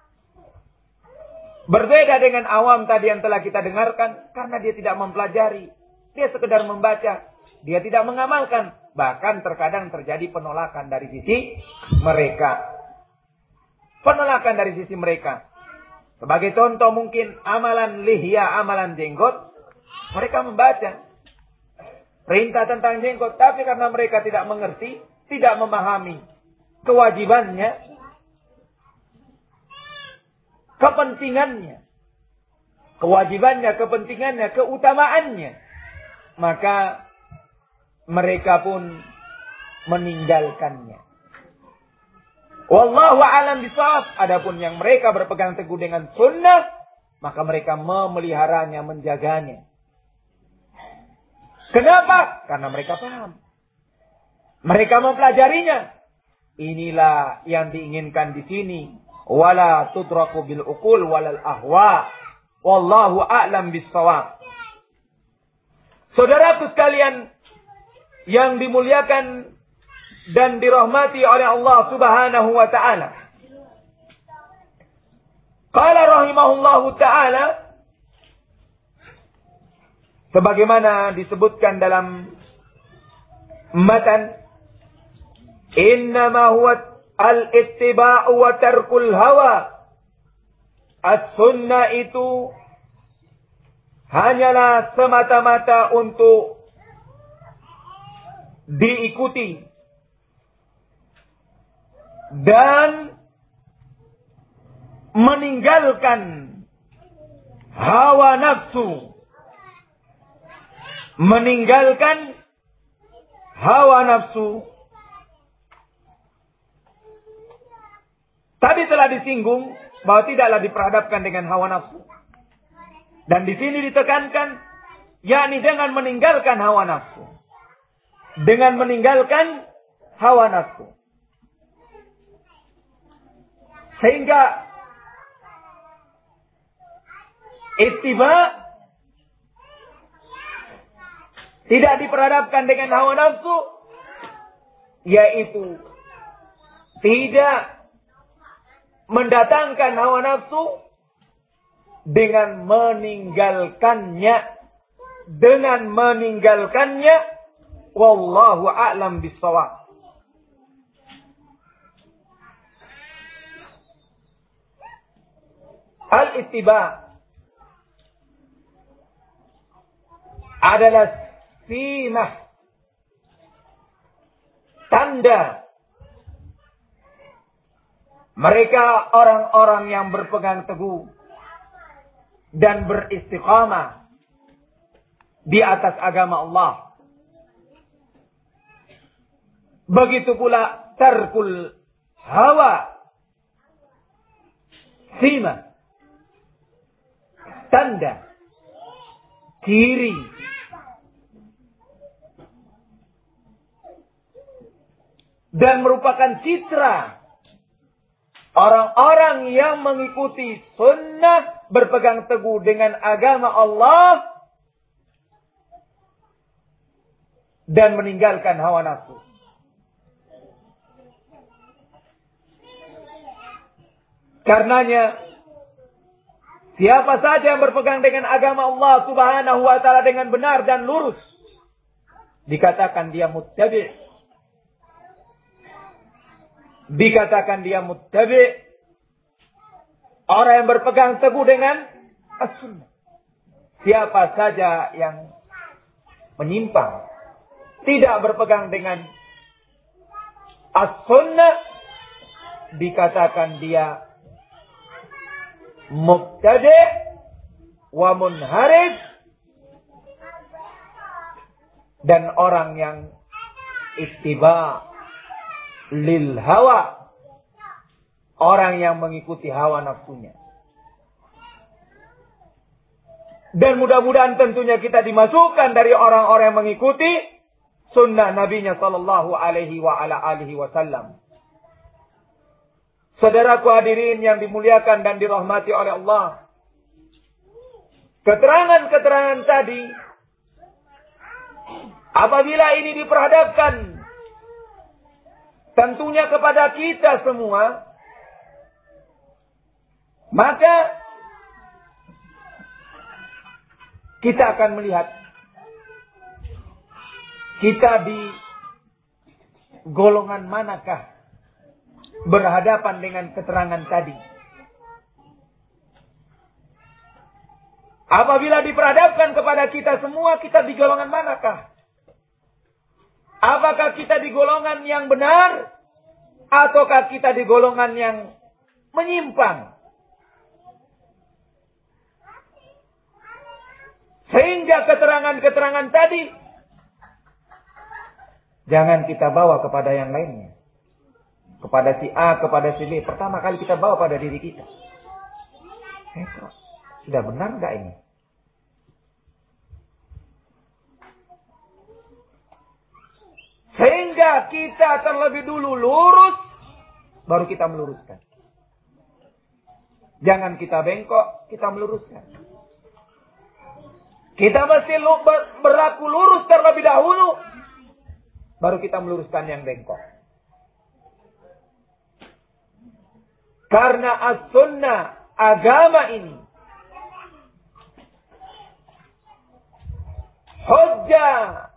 Berbeda dengan awam tadi yang telah kita dengarkan, karena dia tidak mempelajari. Dia sekedar membaca. Dia tidak mengamalkan. Bahkan terkadang terjadi penolakan dari sisi mereka. Penolakan dari sisi mereka. Sebagai contoh mungkin amalan lihya, amalan jenggot. Mereka membaca perintah tentang jenggot. Tapi karena mereka tidak mengerti, tidak memahami kewajibannya, kepentingannya. Kewajibannya, kepentingannya, keutamaannya. Maka mereka pun meninggalkannya. Wallahu a'lam bishawab. Adapun yang mereka berpegang teguh dengan sunnah, maka mereka memeliharanya, menjaganya. Kenapa? Karena mereka paham. Mereka mempelajarinya. Inilah yang diinginkan di sini. Wala tudraku bil uqul walal ahwa. Wallahu a'lam bishawab. Saudaraku sekalian yang dimuliakan dan dirahmati oleh Allah Subhanahu wa ta'ala. Qala rahimahullahu ta'ala, sebagaimana disebutkan dalam matan, innama huwa al-ittiba'u wa tarkul hawa. As-sunnah itu hanyalah semata-mata untuk diikuti dan meninggalkan hawa nafsu. Meninggalkan hawa nafsu. Tadi telah disinggung bahwa tidaklah diperhadapkan dengan hawa nafsu. Dan di sini ditekankan, yakni dengan meninggalkan hawa nafsu. Dengan meninggalkan hawa nafsu. Sehingga ittiba tidak diperhadapkan dengan hawa nafsu, yaitu tidak mendatangkan hawa nafsu dengan meninggalkannya. Dengan meninggalkannya, wallahu a'lam bissawab. Al-ittiba adalah simah, tanda mereka orang-orang yang berpegang teguh dan beristiqamah di atas agama Allah. Begitu pula tarkul hawa, simah, tanda, ciri dan merupakan citra orang-orang yang mengikuti sunnah, berpegang teguh dengan agama Allah dan meninggalkan hawa nafsu. Karenanya, siapa saja yang berpegang dengan agama Allah Subhanahu wa ta'ala dengan benar dan lurus, dikatakan dia muttabi'. Dikatakan dia muttabi'. Orang yang berpegang teguh dengan as-sunnah. Siapa saja yang menyimpang, tidak berpegang dengan as-sunnah, dikatakan dia mubtadi' wa munharif, dan orang yang ittiba' lil hawa, orang yang mengikuti hawa nafsunya. Dan mudah-mudahan tentunya kita dimasukkan dari orang-orang yang mengikuti sunnah Nabi-Nya sallallahu alaihi wa ala alihi wasallam. Saudaraku hadirin yang dimuliakan dan dirahmati oleh Allah, keterangan-keterangan tadi, apabila ini diperhadapkan tentunya kepada kita semua, maka kita akan melihat kita di golongan manakah berhadapan dengan keterangan tadi. Apabila diperhadapkan kepada kita semua, kita di golongan manakah? Apakah kita di golongan yang benar, ataukah kita di golongan yang menyimpang? Sehingga keterangan-keterangan tadi jangan kita bawa kepada yang lainnya. Kepada si A, kepada si B. Pertama kali kita bawa pada diri kita. Sudah benar enggak ini? Sehingga kita terlebih dulu lurus, baru kita meluruskan. Jangan kita bengkok, kita meluruskan. Kita mesti berlaku lurus terlebih dahulu, baru kita meluruskan yang bengkok. Karena as-sunnah, agama ini, hujjah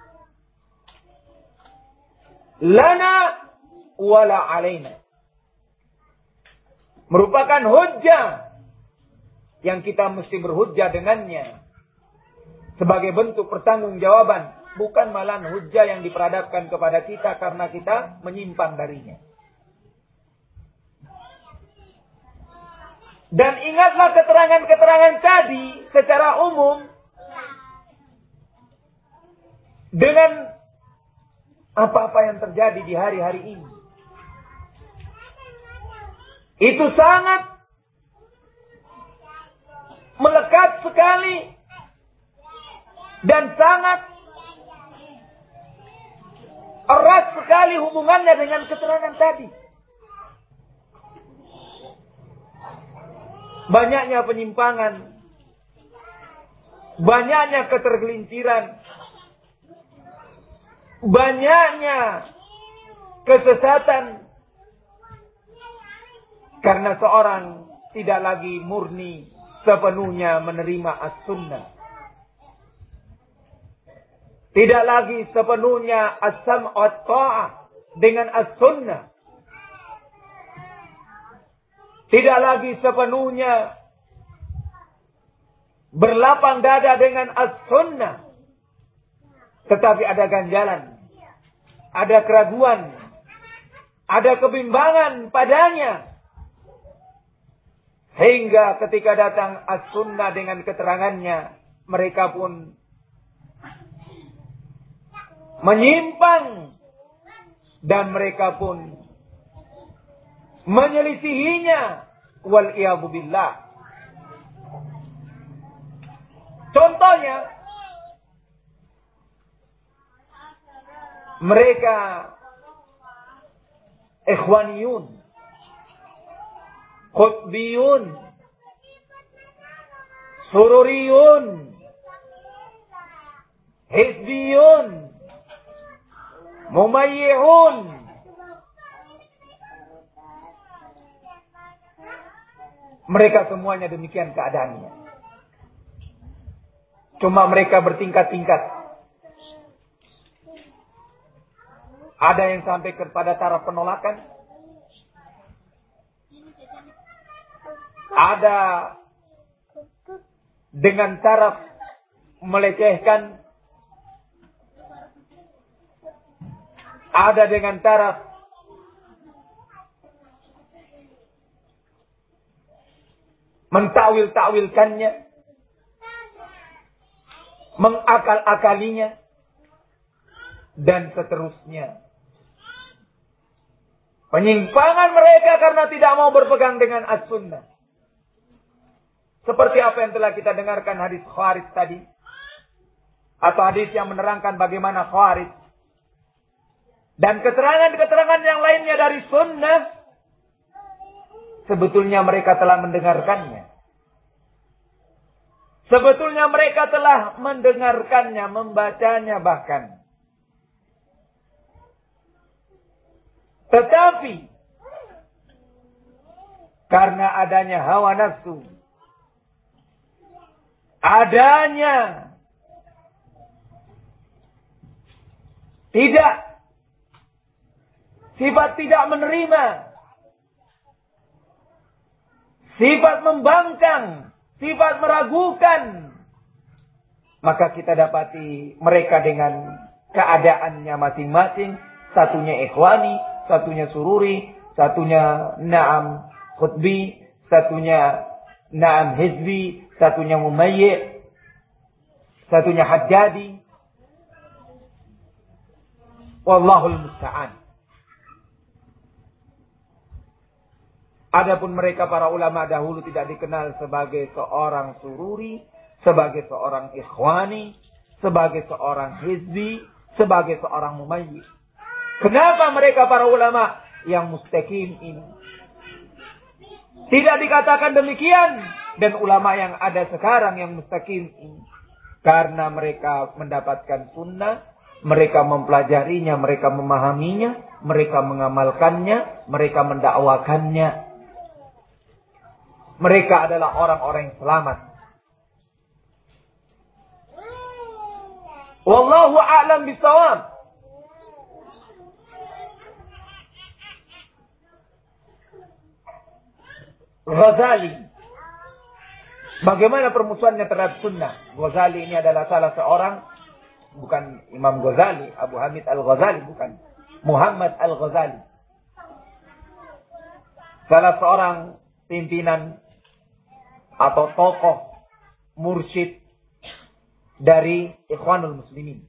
lana wala alaina. Merupakan hujjah yang kita mesti berhujjah dengannya. Sebagai bentuk pertanggungjawaban. Bukan malah hujjah yang diperhadapkan kepada kita karena kita menyimpang darinya. Dan ingatlah keterangan-keterangan tadi secara umum dengan apa-apa yang terjadi di hari-hari ini. Itu sangat melekat sekali dan sangat erat sekali hubungannya dengan keterangan tadi. Banyaknya penyimpangan, banyaknya ketergelinciran, banyaknya kesesatan karena seorang tidak lagi murni sepenuhnya menerima as-sunnah. Tidak lagi sepenuhnya as-sam' wa ta'ah dengan as-sunnah. Tidak lagi sepenuhnya berlapang dada dengan as-sunnah. Tetapi ada ganjalan, ada keraguan, ada kebimbangan padanya. Hingga ketika datang as-sunnah dengan keterangannya, mereka pun menyimpang dan mereka pun menyelisihinya. Wal-iyadzu billah. Contohnya, mereka ikhwaniyun, qutbiyun, sururiyun, hizbiyun, mumayyihun. Mereka semuanya demikian keadaannya. Cuma mereka bertingkat-tingkat. Ada yang sampai kepada taraf penolakan. Ada dengan taraf melecehkan. Ada dengan taraf mentakwil-takwilkannya, mengakal-akalinya, dan seterusnya. Penyimpangan mereka karena tidak mau berpegang dengan as-sunnah. Seperti apa yang telah kita dengarkan hadis Khawarij tadi. Atau hadis yang menerangkan bagaimana Khawarij. Dan keterangan-keterangan yang lainnya dari sunnah. Sebetulnya mereka telah mendengarkannya. Sebetulnya mereka telah mendengarkannya, membacanya bahkan. Tetapi karena adanya hawa nafsu, adanya sifat tidak menerima, sifat membangkang, sifat meragukan, maka kita dapati mereka dengan keadaannya masing-masing. Satunya ikhwani, satunya sururi, satunya na'am khutbi, satunya na'am hizbi, satunya mumayyi', satunya haddadi. Wallahul musta'an. Adapun mereka para ulama dahulu tidak dikenal sebagai seorang sururi, sebagai seorang ikhwani, sebagai seorang hizbi, sebagai seorang mumayyi'. Kenapa mereka para ulama yang mustaqim ini tidak dikatakan demikian? Dan ulama yang ada sekarang yang mustaqim ini, karena mereka mendapatkan sunnah, mereka mempelajarinya, mereka memahaminya, mereka mengamalkannya, mereka mendakwakannya. Mereka adalah orang-orang yang selamat. Wallahu a'lam bishawab. Ghazali. Bagaimana permusuhannya terhadap sunnah? Ghazali ini adalah salah seorang, bukan Imam Ghazali, Abu Hamid Al-Ghazali, bukan. Muhammad Al-Ghazali. Salah seorang pimpinan atau tokoh mursyid dari Ikhwanul Muslimin.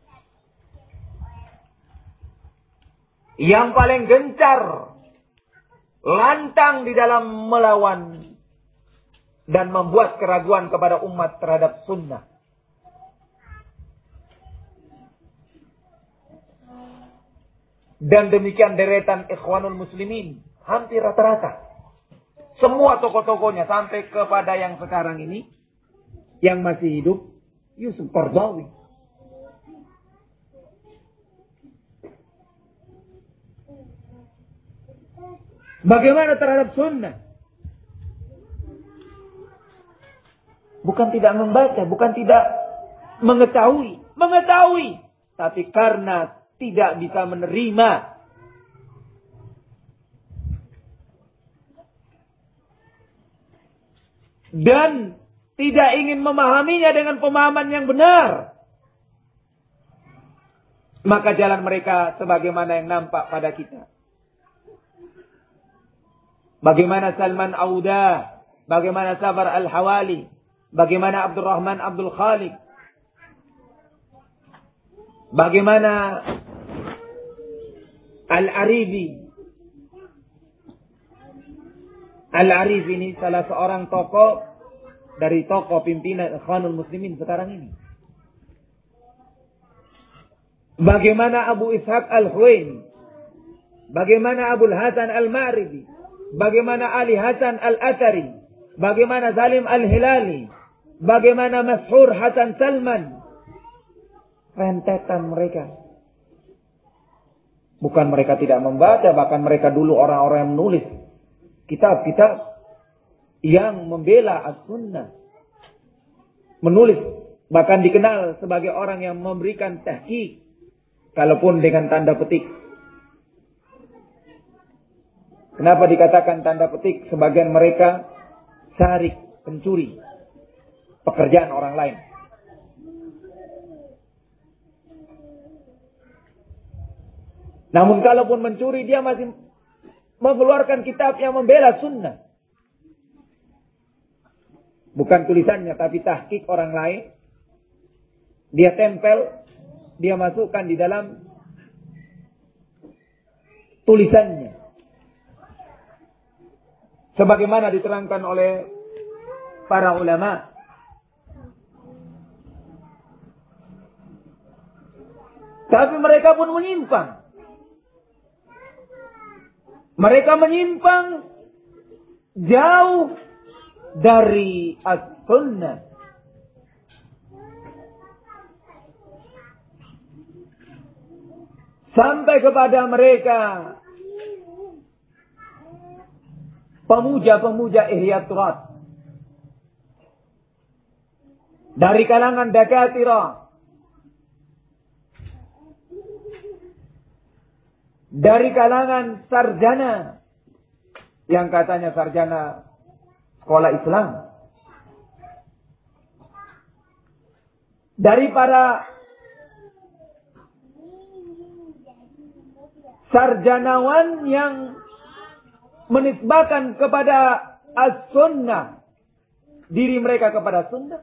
Yang paling gencar, lantang di dalam melawan dan membuat keraguan kepada umat terhadap sunnah. Dan demikian deretan Ikhwanul Muslimin. Hampir rata-rata. Semua tokoh-tokohnya sampai kepada yang sekarang ini. Yang masih hidup. Yusuf Qaradawi. Bagaimana terhadap sunnah? Bukan tidak membaca, bukan tidak mengetahui. Mengetahui. Tapi karena tidak bisa menerima. Dan tidak ingin memahaminya dengan pemahaman yang benar. maka jalan mereka sebagaimana yang nampak pada kita. Bagaimana Salman Auda, bagaimana Sabar Al-Hawali, bagaimana Abdurrahman Abdul Khaliq, bagaimana Al-Arifi. Al-Arifi ini salah seorang tokoh dari tokoh pimpinan Ikhwanul Muslimin sekarang ini. Bagaimana Abu Ishaq Al-Huwaini, bagaimana Abul Hasan Al-Ma'ribi, bagaimana Ali Hasan Al-Athari, bagaimana Salim Al-Hilali, bagaimana Mashhur Hasan Salman. Rentetan mereka. Bukan mereka tidak membaca, bahkan mereka dulu orang-orang yang menulis kitab-kitab yang membela as-sunnah. Menulis, bahkan dikenal sebagai orang yang memberikan tahqiq, kalaupun dengan tanda petik. Kenapa dikatakan tanda petik? Sebagian mereka sarik, pencuri pekerjaan orang lain. Namun kalaupun mencuri, dia masih mengeluarkan kitab yang membela sunnah. Bukan tulisannya, tapi tahqiq orang lain. Dia tempel, dia masukkan di dalam tulisannya. Sebagaimana diterangkan oleh para ulama. Tapi mereka pun menyimpang. Mereka menyimpang jauh dari as-sunnah. Sampai kepada mereka pemuja-pemuja Ihya Turat dari kalangan dakatira, dari kalangan sarjana yang katanya sarjana sekolah Islam, dari para sarjanawan yang menisbahkan kepada as-sunnah, diri mereka kepada sunnah.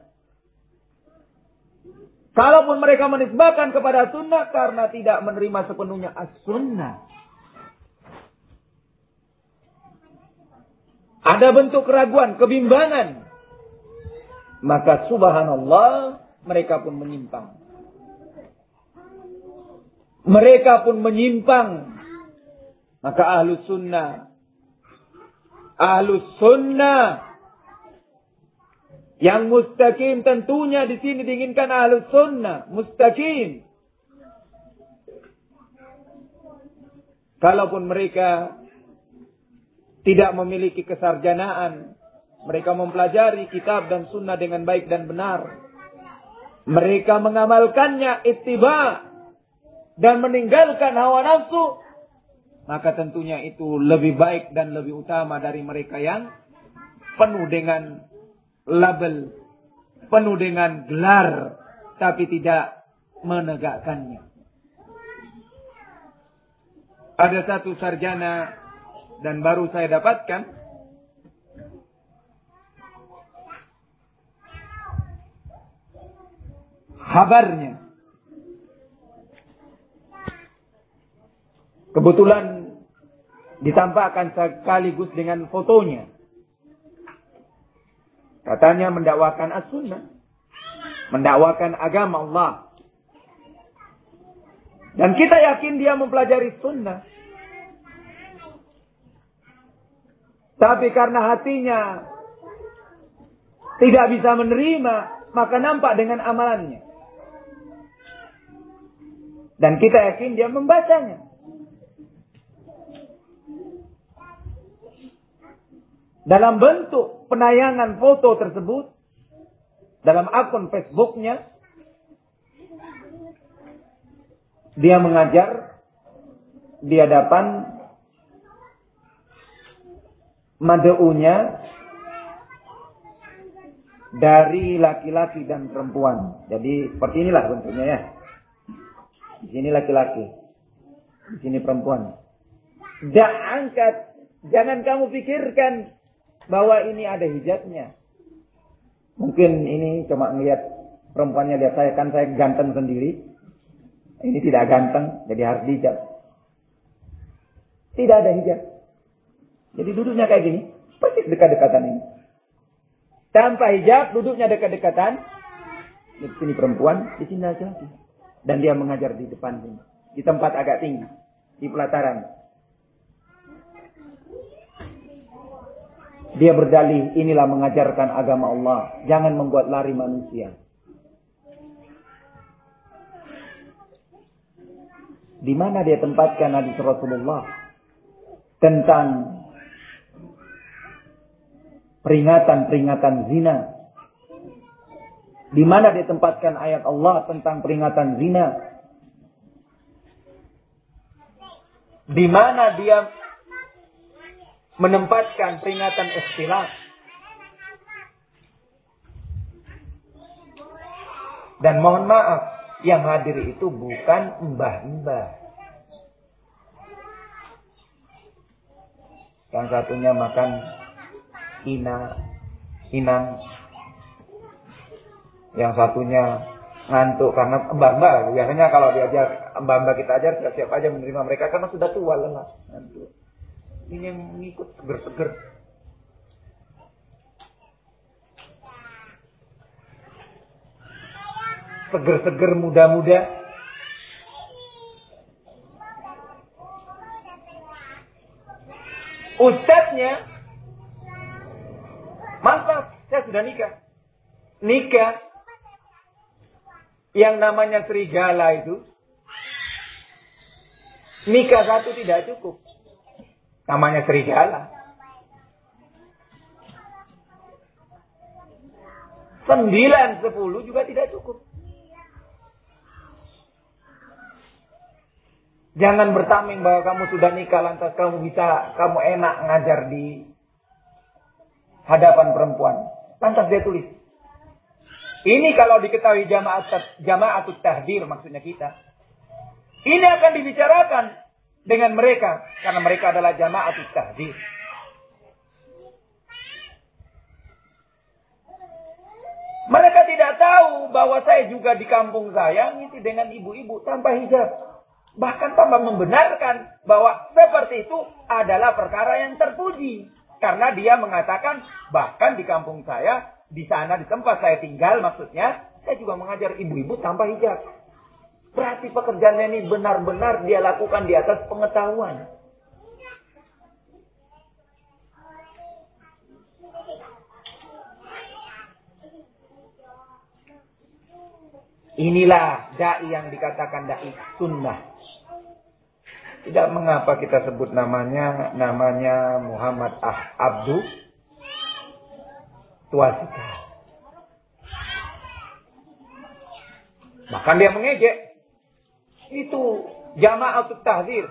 Kalaupun mereka menisbahkan kepada sunnah karena tidak menerima sepenuhnya as-sunnah. Ada bentuk keraguan, kebimbangan. Maka subhanallah, mereka pun menyimpang. Mereka pun menyimpang. Maka ahlus sunnah yang mustaqim, tentunya di sini diinginkan ahlus sunnah mustaqim. Kalaupun mereka tidak memiliki kesarjanaan, mereka mempelajari kitab dan sunnah dengan baik dan benar, mereka mengamalkannya ittiba dan meninggalkan hawa nafsu, maka tentunya itu lebih baik dan lebih utama dari mereka yang penuh dengan label, penuh dengan gelar, tapi tidak menegakkannya. Ada satu sarjana, dan baru saya dapatkan, kabarnya. Kebetulan ditampakkan sekaligus dengan fotonya. Katanya mendakwakan as-sunnah, mendakwakan agama Allah. Dan kita yakin dia mempelajari sunnah. Tapi karena hatinya tidak bisa menerima, maka nampak dengan amalannya. Dan kita yakin dia membacanya. Dalam bentuk penayangan foto tersebut dalam akun Facebooknya, dia mengajar di hadapan mad'unya dari laki-laki dan perempuan. Jadi seperti inilah bentuknya ya. Di sini laki-laki. Di sini perempuan. Dah angkat. Jangan kamu pikirkan bahwa ini ada hijabnya. Mungkin ini cuma ngelihat perempuannya, lihat saya, kan saya ganteng sendiri. Ini tidak ganteng, jadi harus dihijab. Tidak ada hijab. Jadi duduknya kayak gini. Persis dekat-dekatan ini. Tanpa hijab, duduknya dekat-dekatan. Di sini perempuan, di sini laki-laki. Dan dia mengajar di depan sini. Di tempat agak tinggi. Di pelataran. Dia berdalih, inilah mengajarkan agama Allah. Jangan membuat lari manusia. Di mana dia tempatkan hadis Rasulullah tentang peringatan-peringatan zina? Di mana dia tempatkan ayat Allah tentang peringatan zina? Di mana dia menempatkan peringatan ikhtilat? Dan mohon maaf, yang hadir itu bukan mbah-mbah. Yang satunya makan inang. Yang satunya ngantuk karena mbah-mbah. Biasanya kalau diajar mbah-mbah kita ajar, siap-siap aja menerima mereka karena sudah tua, lelah, ngantuk. Ini yang ngikut seger-seger. Seger-seger muda-muda. Ustadznya, maaf, saya sudah nikah. Yang namanya serigala itu, nikah satu tidak cukup. Namanya serigala. 9-10 juga tidak cukup. Jangan bertaming bahwa kamu sudah nikah lantas kamu enak ngajar di hadapan perempuan. Lantas dia tulis. Ini kalau diketahui jama'atut tahdir maksudnya kita. Ini akan dibicarakan dengan mereka karena mereka adalah jama'atut tahdir. Mereka tidak tahu bahwa saya juga di kampung saya ngisi dengan ibu-ibu tanpa hijab. Bahkan tambah membenarkan bahwa seperti itu adalah perkara yang terpuji. Karena dia mengatakan, bahkan di kampung saya, di sana di tempat saya tinggal maksudnya, saya juga mengajar ibu-ibu tanpa hijab. Berarti pekerjaannya ini benar-benar dia lakukan di atas pengetahuan. Inilah da'i yang dikatakan da'i sunnah. Tidak mengapa kita sebut namanya Muhammad Abdu Tuasika. Bahkan dia mengejek. Itu jama'atut tahdzir.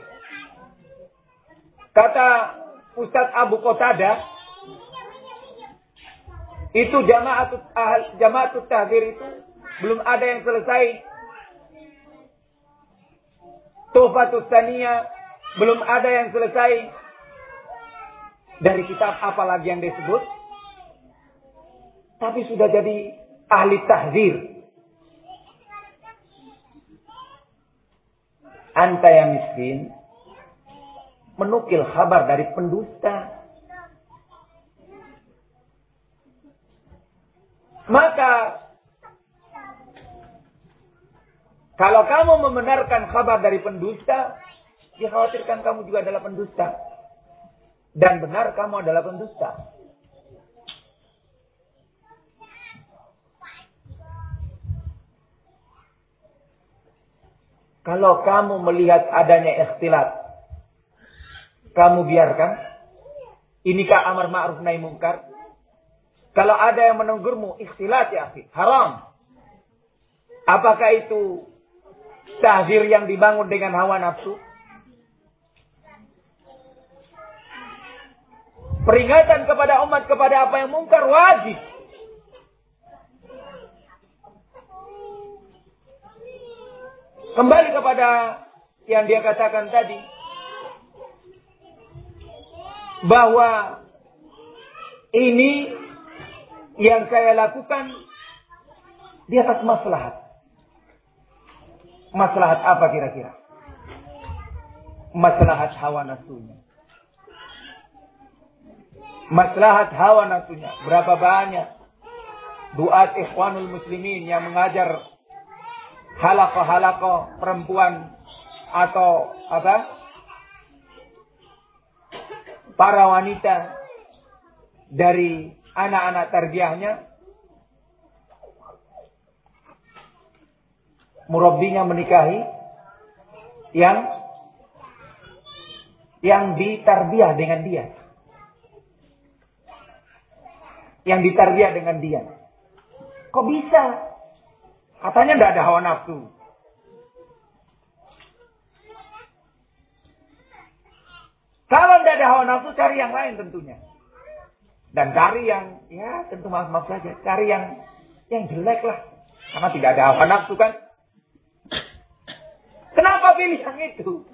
Kata Ustadz Abu Qatadah, itu jama'atut tahdzir itu belum ada yang selesai. Tuhfatus Tsaniyah belum ada yang selesai. Dari kitab apa lagi yang disebut? Tapi sudah jadi ahli tahdzir. Anta yang miskin menukil kabar dari pendusta. Maka kalau kamu membenarkan kabar dari pendusta, dikhawatirkan kamu juga adalah pendusta. Dan benar kamu adalah pendusta. Kalau kamu melihat adanya ikhtilat, kamu biarkan. Inikah amar ma'ruf nahi mungkar? Kalau ada yang menegurmu, ikhtilat ya akhi, haram. Apakah itu tahdzir yang dibangun dengan hawa nafsu? Peringatan kepada umat kepada apa yang mungkar wajib. Kembali kepada yang dia katakan tadi, bahwa ini yang saya lakukan di atas maslahat. Maslahat apa kira-kira? Maslahat hawa nafsunya. Maslahat hawa nafsunya. Berapa banyak duat ikhwanul muslimin yang mengajar halaqah-halaqah perempuan atau para wanita dari anak-anak tarbiyahnya, murabbinya menikahi yang ditarbiyah dengan dia. Yang ditarbiyah dengan dia. Kok bisa? Katanya tidak ada hawa nafsu. Kalau tidak ada hawa nafsu, cari yang lain tentunya. Dan cari yang, ya tentu maaf saja, cari yang jelek lah. Karena tidak ada hawa nafsu kan. Kenapa pilih yang itu?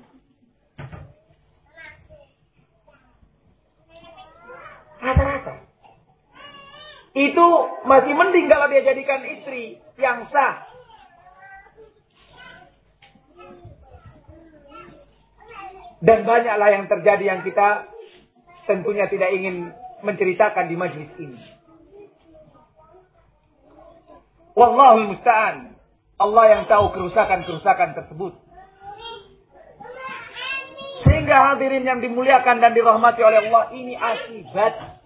Rata-rata. Itu masih mending kalau dia jadikan istri yang sah. Dan banyaklah yang terjadi yang kita tentunya tidak ingin menceritakan di majlis ini. Wallahul musta'an. Allah yang tahu kerusakan-kerusakan tersebut. Sehingga hadirin yang dimuliakan dan dirahmati oleh Allah, ini akibat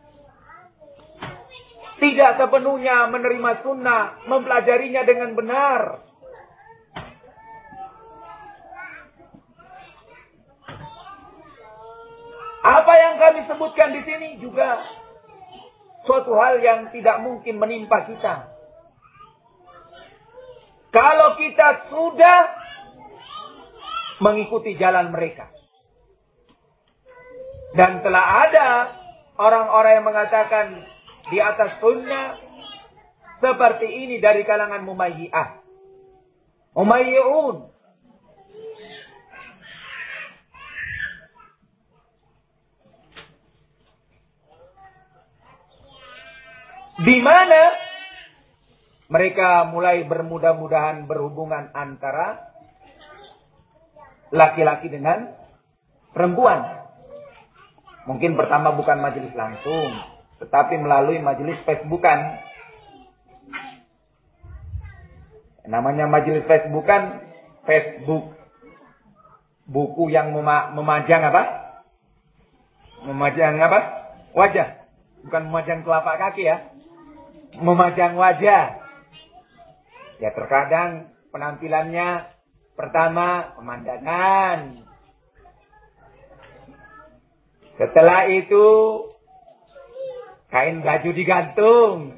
tidak sepenuhnya menerima sunnah, mempelajarinya dengan benar. Apa yang kami sebutkan di sini juga suatu hal yang tidak mungkin menimpa kita. Kalau kita sudah mengikuti jalan mereka. Dan telah ada orang-orang yang mengatakan di atas sunnah seperti ini dari kalangan mumayyi'ah. Mumayyi'un. Di mana mereka mulai bermudah-mudahan berhubungan antara laki-laki dengan perempuan. Mungkin pertama bukan majelis langsung, tetapi melalui majelis Facebookan. Namanya majelis Facebookan, Facebook. Buku yang memajang apa? Memajang apa? Wajah. Bukan memajang telapak kaki ya. Memajang wajah. Ya terkadang penampilannya pertama pemandangan. Setelah itu kain baju digantung.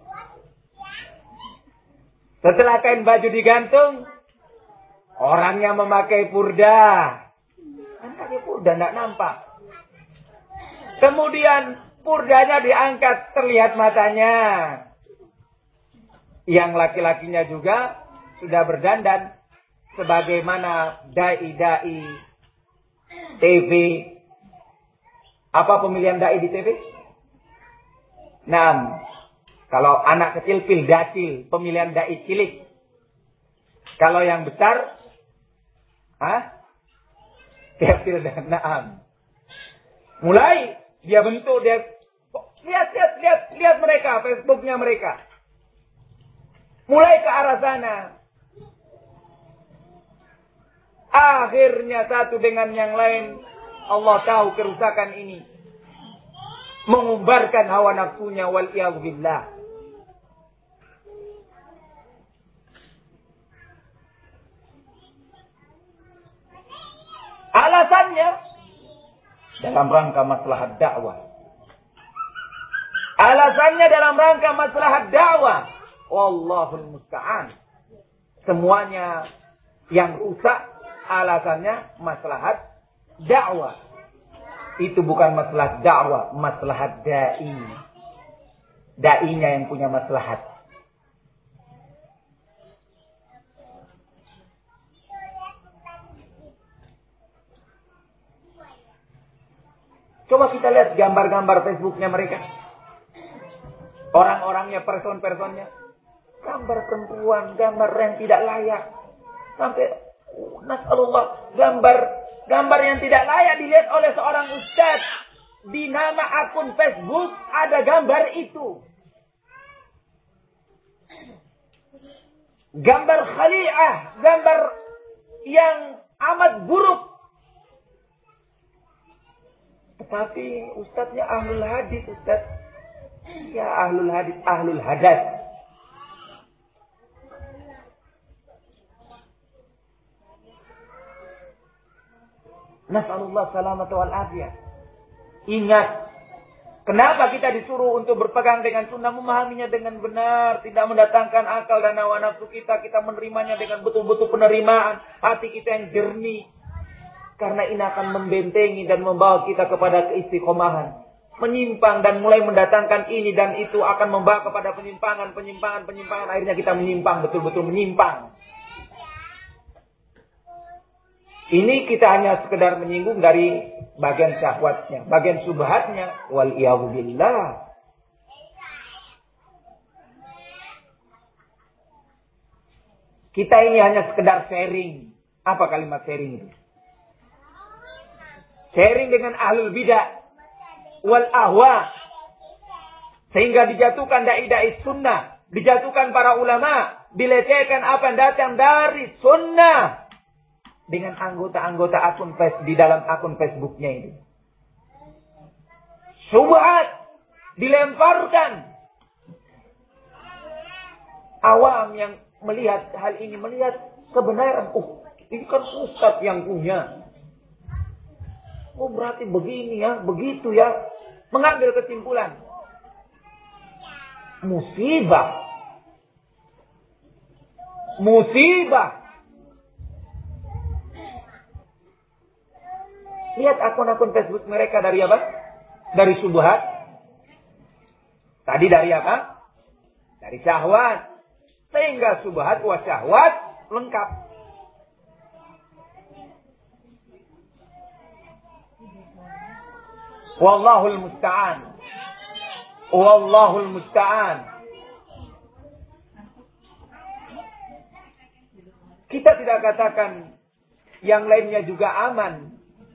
Setelah kain baju digantung, orangnya memakai purda. Kan pakai purda tidak nampak. Kemudian purdanya diangkat, terlihat matanya. Yang laki-lakinya juga sudah berdandan sebagaimana dai-dai TV. Apa pemilihan dai di TV? Nah, kalau anak kecil pildacil, pemilihan dai cilik. Kalau yang besar, dia pildan. Naam. Mulai dia bentuk, dia lihat mereka, Facebooknya mereka. Mulai ke arah sana. Akhirnya satu dengan yang lain, Allah tahu kerusakan ini. Mengumbarkan hawa nafsunya wal'iyadzubillah. Alasannya dalam rangka maslahat dakwah. Alasannya dalam rangka maslahat dakwah. Wallahul musta'an. Semuanya yang rusak alasannya maslahat dakwah. Itu bukan maslahat dakwah, maslahat dai. Dainya yang punya maslahat. Coba kita lihat gambar-gambar Facebooknya mereka. Orang-orangnya, person-personnya. Gambar perempuan, gambar yang tidak layak. Sampai, nasallallahu, gambar yang tidak layak dilihat oleh seorang ustaz. Di nama akun Facebook ada gambar itu. Gambar khali'ah, gambar yang amat buruk. Tetapi ustaznya ahlul hadis, ustaz. Ya ahlul hadis, ahlul hadas. Nas'alullah salamata wal afiyah. Ingat, kenapa kita disuruh untuk berpegang dengan sunnah, memahaminya dengan benar, tidak mendatangkan akal dan hawa nafsu kita menerimanya dengan betul-betul penerimaan, hati kita yang jernih. Karena ini akan membentengi dan membawa kita kepada keistiqomahan. Menyimpang dan mulai mendatangkan ini dan itu akan membawa kepada penyimpangan. Akhirnya kita menyimpang, betul-betul menyimpang. Ini kita hanya sekedar menyinggung dari bagian syahwatnya, bagian subhatnya. Wal'iyadzubillah. Kita ini hanya sekedar sharing. Apa kalimat sharing itu? Sharing dengan ahlul bidah wal ahwa. Sehingga dijatuhkan dai-dai sunnah. Dijatuhkan para ulama. Dilecehkan apa yang datang dari sunnah. Dengan anggota-anggota akun di dalam akun Facebooknya ini. Subhat. Dilemparkan. Awam yang melihat hal ini. Melihat kebenaran. Ini kan ustaz yang punya. Oh berarti begini ya, begitu ya. Mengambil kesimpulan. Musibah. Lihat akun-akun Facebook mereka dari apa? Dari subhat. Tadi dari apa? Dari syahwat. Sehingga subhat wa syahwat lengkap. Wallahul musta'an. Wallahul musta'an. Kita tidak katakan yang lainnya juga aman.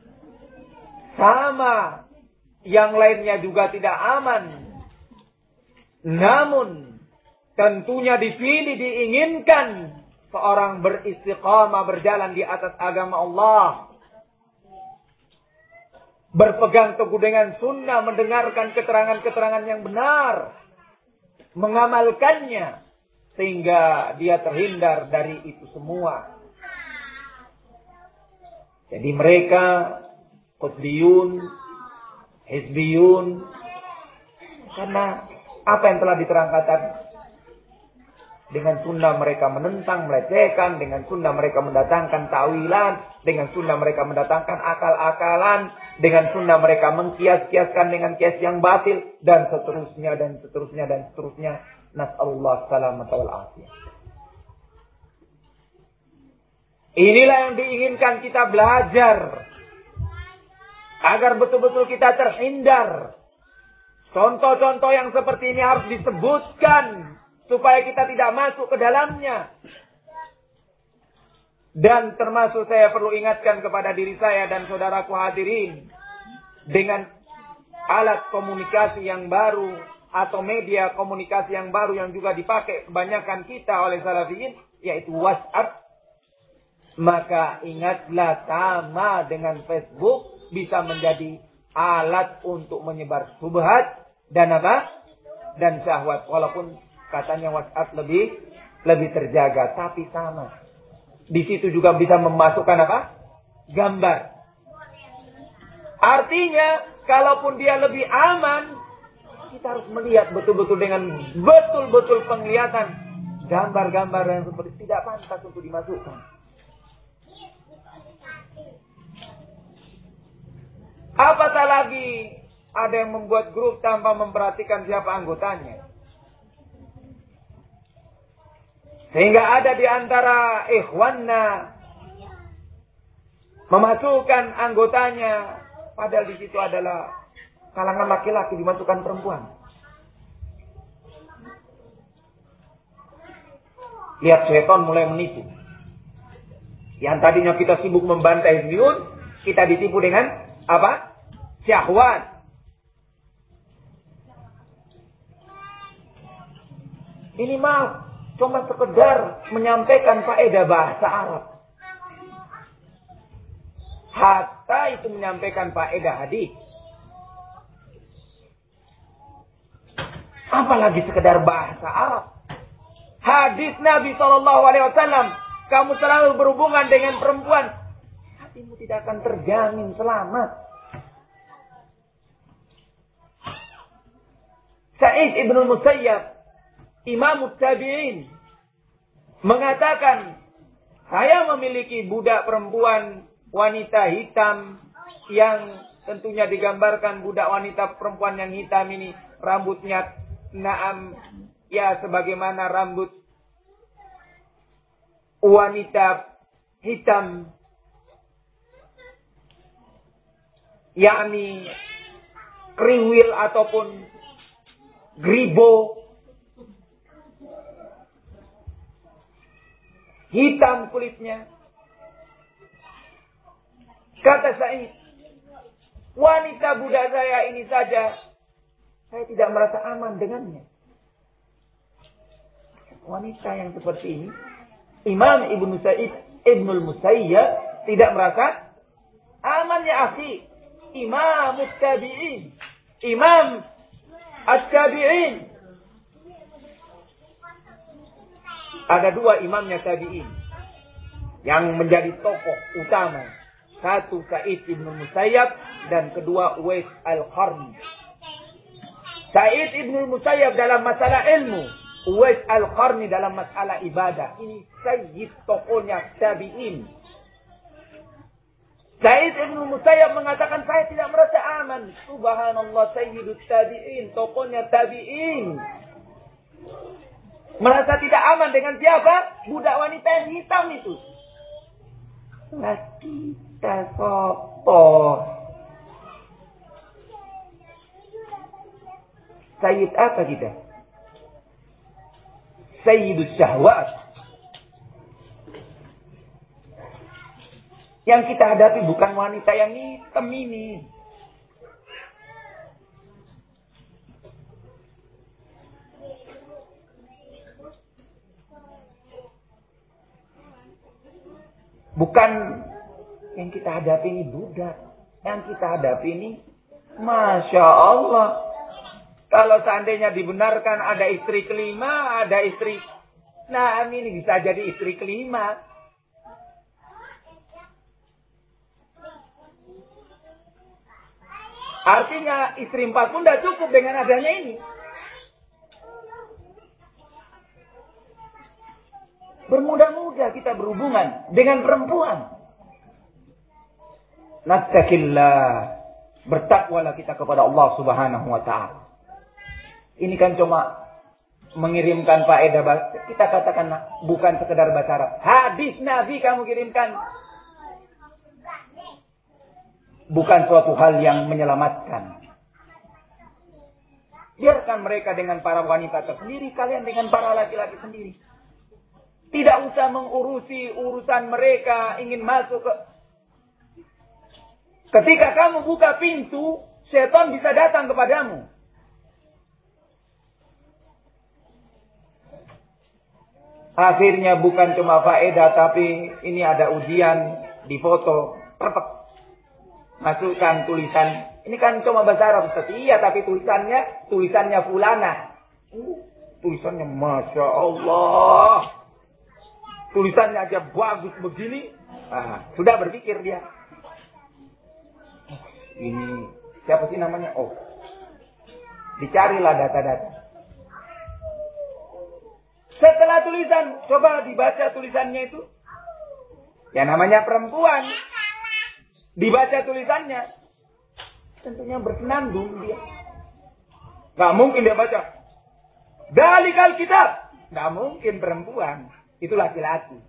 Sama. Yang lainnya juga tidak aman. Namun tentunya dipilih, diinginkan seorang beristiqamah berjalan di atas agama Allah. Berpegang teguh dengan sunnah, mendengarkan keterangan-keterangan yang benar, mengamalkannya, sehingga dia terhindar dari itu semua. Jadi mereka qutbiyun, hizbiyun, karena apa yang telah diterangkan, dengan sunnah mereka menentang, melecehkan, dengan sunnah mereka mendatangkan ta'wilan, dengan sunnah mereka mendatangkan akal-akalan, dengan sunnah mereka mengkias-kiaskan dengan kias yang batil, dan seterusnya, dan seterusnya, dan seterusnya. Nas'alullah salamata wal afiyah. Inilah yang diinginkan kita belajar, agar betul-betul kita terhindar. Contoh-contoh yang seperti ini harus disebutkan, supaya kita tidak masuk ke dalamnya. Dan termasuk saya perlu ingatkan kepada diri saya dan saudaraku hadirin. Dengan alat komunikasi yang baru. Atau media komunikasi yang baru yang juga dipakai kebanyakan kita oleh salafiyin. Yaitu WhatsApp. Maka ingatlah, sama dengan Facebook. Bisa menjadi alat untuk menyebar subhat. Dan apa? Dan syahwat. Walaupun katanya WhatsApp lebih terjaga, tapi sama. Di situ juga bisa memasukkan apa? Gambar. Artinya, kalaupun dia lebih aman, kita harus melihat betul-betul dengan betul-betul penglihatan gambar-gambar yang seperti tidak pantas untuk dimasukkan. Apatah lagi ada yang membuat grup tanpa memperhatikan siapa anggotanya. Sehingga ada di antara ikhwanna memasukkan anggotanya, padahal di situ adalah kalangan laki-laki dimasukkan perempuan. Lihat syaitan mulai menipu. Yang tadinya kita sibuk membantai hizbiyun, kita ditipu dengan apa? Syahwat. Ini maaf, cuma sekedar menyampaikan faedah bahasa Arab. Hatta itu menyampaikan faedah hadis. Apalagi sekedar bahasa Arab. Hadis Nabi SAW, kamu selalu berhubungan dengan perempuan, hatimu tidak akan terjamin selamat. Sa'id ibn Musayyab, Imam Tabi'in, mengatakan, saya memiliki budak perempuan wanita hitam yang tentunya digambarkan budak wanita perempuan yang hitam ini rambutnya naam ya sebagaimana rambut wanita hitam, yakni kriwil ataupun gribo, hitam kulitnya. Kata Sa'id, wanita budak saya ini saja, saya tidak merasa aman dengannya. Wanita yang seperti ini, Imam Ibnul Musayyab tidak merasa aman ya akhi. Imam Tabi'in, Imam At-Tabi'in. Ada dua imamnya Tabi'in yang menjadi tokoh utama. Satu Sa'id Ibn Musayyab dan kedua Uwais Al-Qarni. Sa'id Ibn Musayyab dalam masalah ilmu, Uwais Al-Qarni dalam masalah ibadah. Ini sayyid tokohnya Tabi'in. Sa'id Ibn Musayyab mengatakan, saya tidak merasa aman. Subhanallah, sayyidut Tabi'in, tokohnya Tabi'in. Merasa tidak aman dengan siapa? Budak wanita yang hitam itu. Nah, kita sopo. Sayyid apa kita? Sayyidus syahwat. Yang kita hadapi bukan wanita yang hitam ini. Bukan yang kita hadapi ini budak. Yang kita hadapi ini, Masya Allah. Kalau seandainya dibenarkan ada istri kelima, ada istri, nah ini bisa jadi istri kelima. Artinya istri 4 pun tidak cukup dengan adanya ini. Bermudah-mudah kita berhubungan dengan perempuan. Nattaqillah. Bertakwalah kita kepada Allah Subhanahu wa ta'ala. Ini kan cuma mengirimkan faedah. Kita katakan bukan sekedar bahasa Arab. Hadis Nabi kamu kirimkan. Bukan suatu hal yang menyelamatkan. Biarkan mereka dengan para wanita tersendiri. Kalian dengan para laki-laki sendiri. Tidak usah mengurusi urusan mereka. Ingin masuk ke... Ketika kamu buka pintu, setan bisa datang kepadamu. Akhirnya bukan cuma faedah, tapi ini ada ujian di foto. Masukkan tulisan. Ini kan cuma bahasa Arab. Iya, tapi tulisannya fulana. Tulisannya Masya Allah. Tulisannya aja bagus begini. Sudah berpikir dia. Ini siapa sih namanya? Oh, dicarilah data-data. Setelah tulisan, coba dibaca tulisannya itu. Ya namanya perempuan. Dibaca tulisannya. Tentunya bersenandung dia. Gak mungkin dia baca. Dalikal kitab. Gak mungkin perempuan. Itu laki-laki.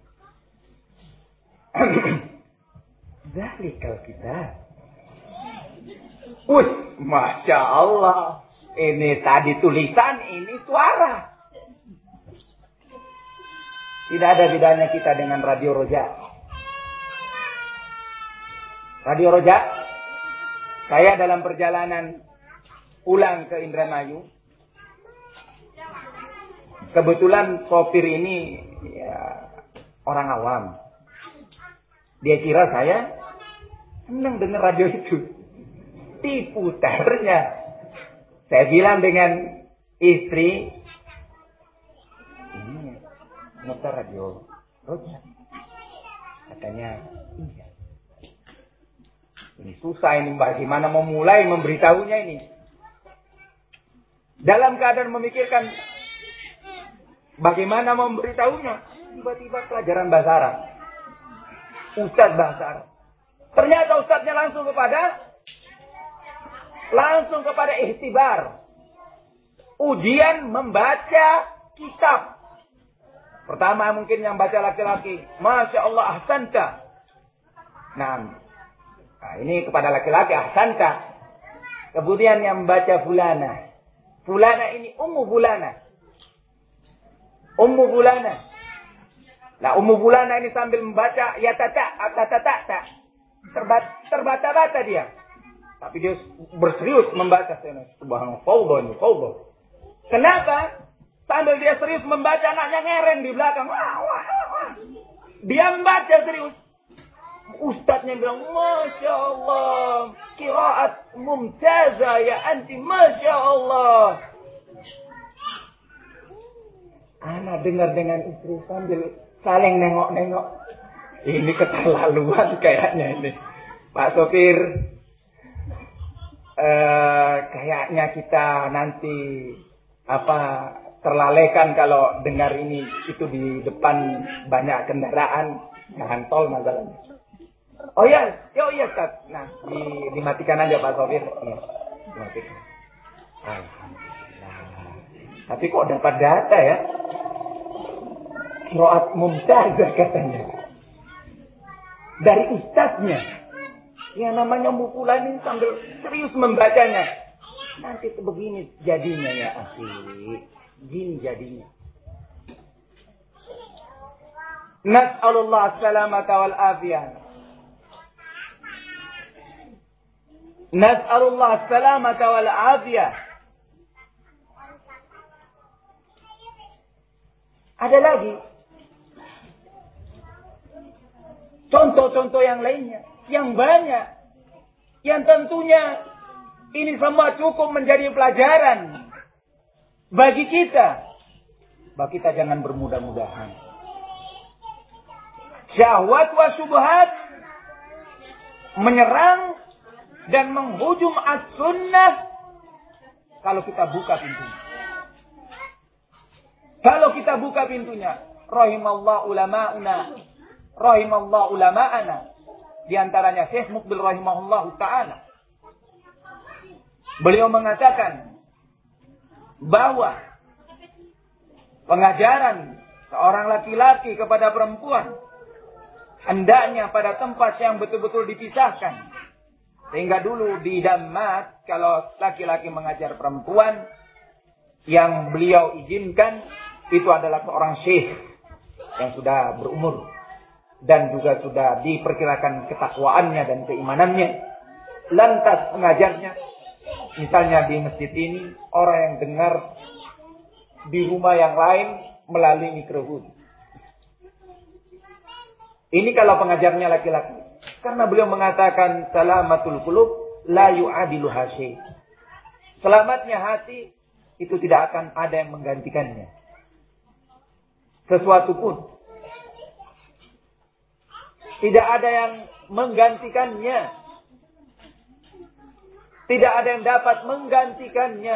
Dalikal kitab. Masya Allah. Ini tadi tulisan, ini suara. Tidak ada bedanya kita dengan Radio Roja. Radio Roja, saya dalam perjalanan pulang ke Indramayu, kebetulan sopir ini ya, orang awam. Dia kira saya senang dengar radio itu. Diputarnya. Saya bilang dengan istri, ini muter radio Roja. Katanya, iya. Ini susah ini, bagaimana memulai memberitahunya ini. Dalam keadaan memikirkan bagaimana memberitahunya, tiba-tiba pelajaran bahasa Arab. Ustadz bahasa Arab. Ternyata ustadznya langsung kepada ihtibar. Ujian membaca kitab. Pertama mungkin yang baca laki-laki. Masya Allah ahsanta. Nah, ini kepada laki-laki ahsanta. Kemudian yang membaca fulana. Fulana ini Ummu Fulana. Ummu Fulana. Nah, Ummu Fulana ini sambil membaca ya tata. Terbata-bata dia. Tapi dia berserius membaca. Subhanallah, fawdah. Kenapa? Sambil dia serius membaca, anaknya ngereng di belakang. Wah. Dia membaca serius. Ustadznya bilang, Masya Allah. Qiraat mumtazah ya anti, Masya Allah. Anak dengar dengan istri sambil saling nengok-nengok. Ini keterlaluan kayaknya ini. Pak sopir. Kayaknya kita nanti terlalaikan kalau dengar ini itu di depan banyak kendaraan, jalan tol masalahnya. Oh iya Ustaz. Nah, dimatikan aja Pak sopir. Iya, dimatikan. Alhamdulillah. Tapi kok dapat data ya? Qiraat mumtazah katanya. Dari ustaznya. Yang namanya Mukulan ini sambil serius membacanya. Nanti begini jadinya ya akhi. Gini jadinya. Nas'alullah as-salamata wal afiyah. Nas'alullah as-salamata wal afiyah. Ada lagi. Contoh-contoh yang lainnya. Yang banyak. Yang tentunya ini semua cukup menjadi pelajaran bagi kita. Bagi kita jangan bermudah-mudahan. Syahwat wa syubhat menyerang dan menghujum as-sunnah kalau kita buka pintunya. Kalau kita buka pintunya, rahimallahu ulama'una, rahimallahu ulama'ana. Di antaranya Syekh Muqbil rahimahullahu ta'ala. Beliau mengatakan bahwa pengajaran seorang laki-laki kepada perempuan hendaknya pada tempat yang betul-betul dipisahkan. Sehingga dulu di Damat, kalau laki-laki mengajar perempuan, yang beliau izinkan itu adalah seorang syekh yang sudah berumur. Dan juga sudah diperkirakan ketakwaannya dan keimanannya. Lantas pengajarnya, misalnya di masjid ini, orang yang dengar di rumah yang lain melalui mikrofon. Ini kalau pengajarnya laki-laki. Karena beliau mengatakan, salamatul qulub la yu'adilu hasyi. Selamatnya hati, itu tidak akan ada yang menggantikannya. Sesuatu pun. Tidak ada yang menggantikannya. Tidak ada yang dapat menggantikannya.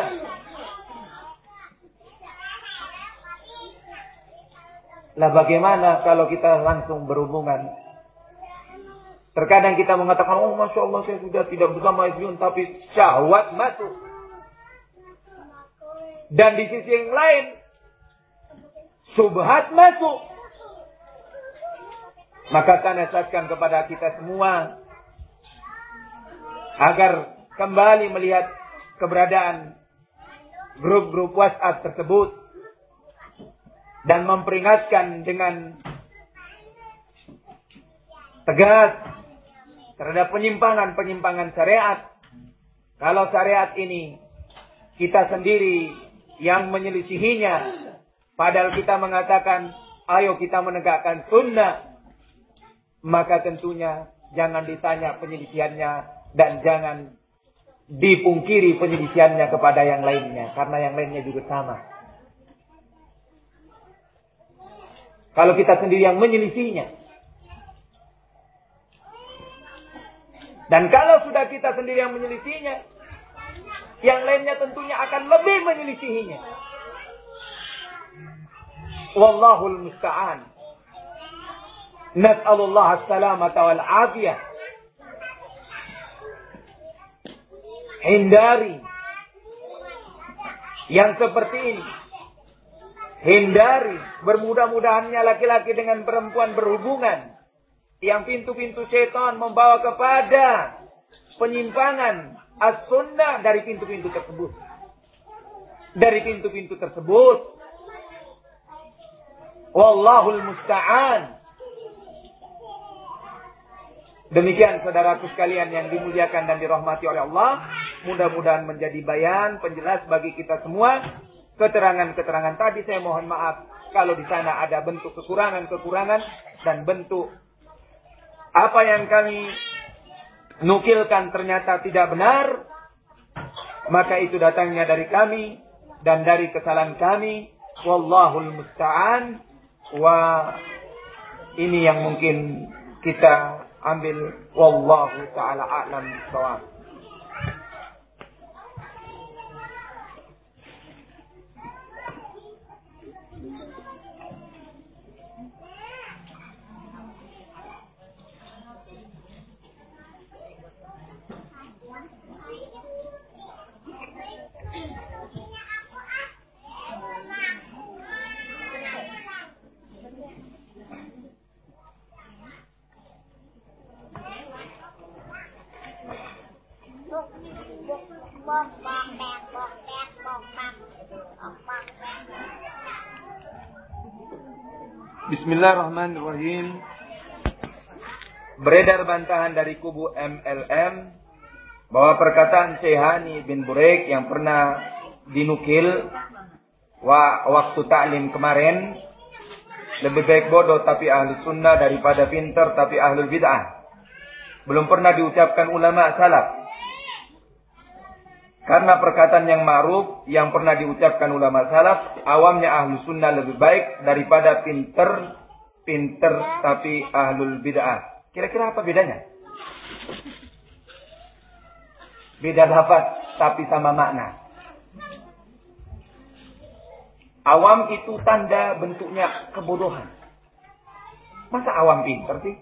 Lah bagaimana kalau kita langsung berhubungan? Terkadang kita mengatakan, oh Masya Allah saya sudah tidak bersama Isyun, tapi syahwat masuk. Dan di sisi yang lain, subhat masuk. Maka saya nasihatkan kepada kita semua agar kembali melihat keberadaan grup-grup WhatsApp tersebut dan memperingatkan dengan tegas terhadap penyimpangan-penyimpangan syariat. Kalau syariat ini kita sendiri yang menyelisihinya, padahal kita mengatakan, ayo kita menegakkan sunnah, maka tentunya jangan ditanya penyelisihannya dan jangan dipungkiri penyelisihannya kepada yang lainnya, karena yang lainnya juga sama. Kalau kita sendiri yang menyelisihinya, dan kalau sudah kita sendiri yang menyelisihinya, yang lainnya tentunya akan lebih menyelisihinya. Wallahul musta'an. Nas'alullah as-salamata wal afiyah. Hindari yang seperti ini. Hindari bermudah-mudahannya laki-laki dengan perempuan berhubungan yang pintu-pintu syaitan membawa kepada penyimpangan as-sunnah dari pintu-pintu tersebut. Dari pintu-pintu tersebut. Wallahul musta'an. Demikian saudaraku sekalian yang dimuliakan dan dirahmati oleh Allah. Mudah-mudahan menjadi bayan, penjelas bagi kita semua. Keterangan-keterangan tadi saya mohon maaf kalau di sana ada bentuk kekurangan-kekurangan dan bentuk apa yang kami nukilkan ternyata tidak benar, maka itu datangnya dari kami dan dari kesalahan kami. Wallahul musta'an. Ini yang mungkin kita ambil. Wallahu ta'ala a'lam bishawab. Bismillahirrahmanirrahim. Beredar bantahan dari kubu MLM bahwa perkataan Syehani bin Burek yang pernah dinukil waktu ta'lim kemarin, lebih baik bodoh tapi ahli sunnah daripada pintar tapi ahlul bid'ah, belum pernah diucapkan ulama salaf. Karena perkataan yang ma'ruf yang pernah diucapkan ulama salaf, awamnya ahlu sunnah lebih baik daripada pinter tapi ahlul bid'ah. Kira-kira apa bedanya? Beda lafaz tapi sama makna. Awam itu tanda bentuknya kebodohan. Masa awam pinter sih?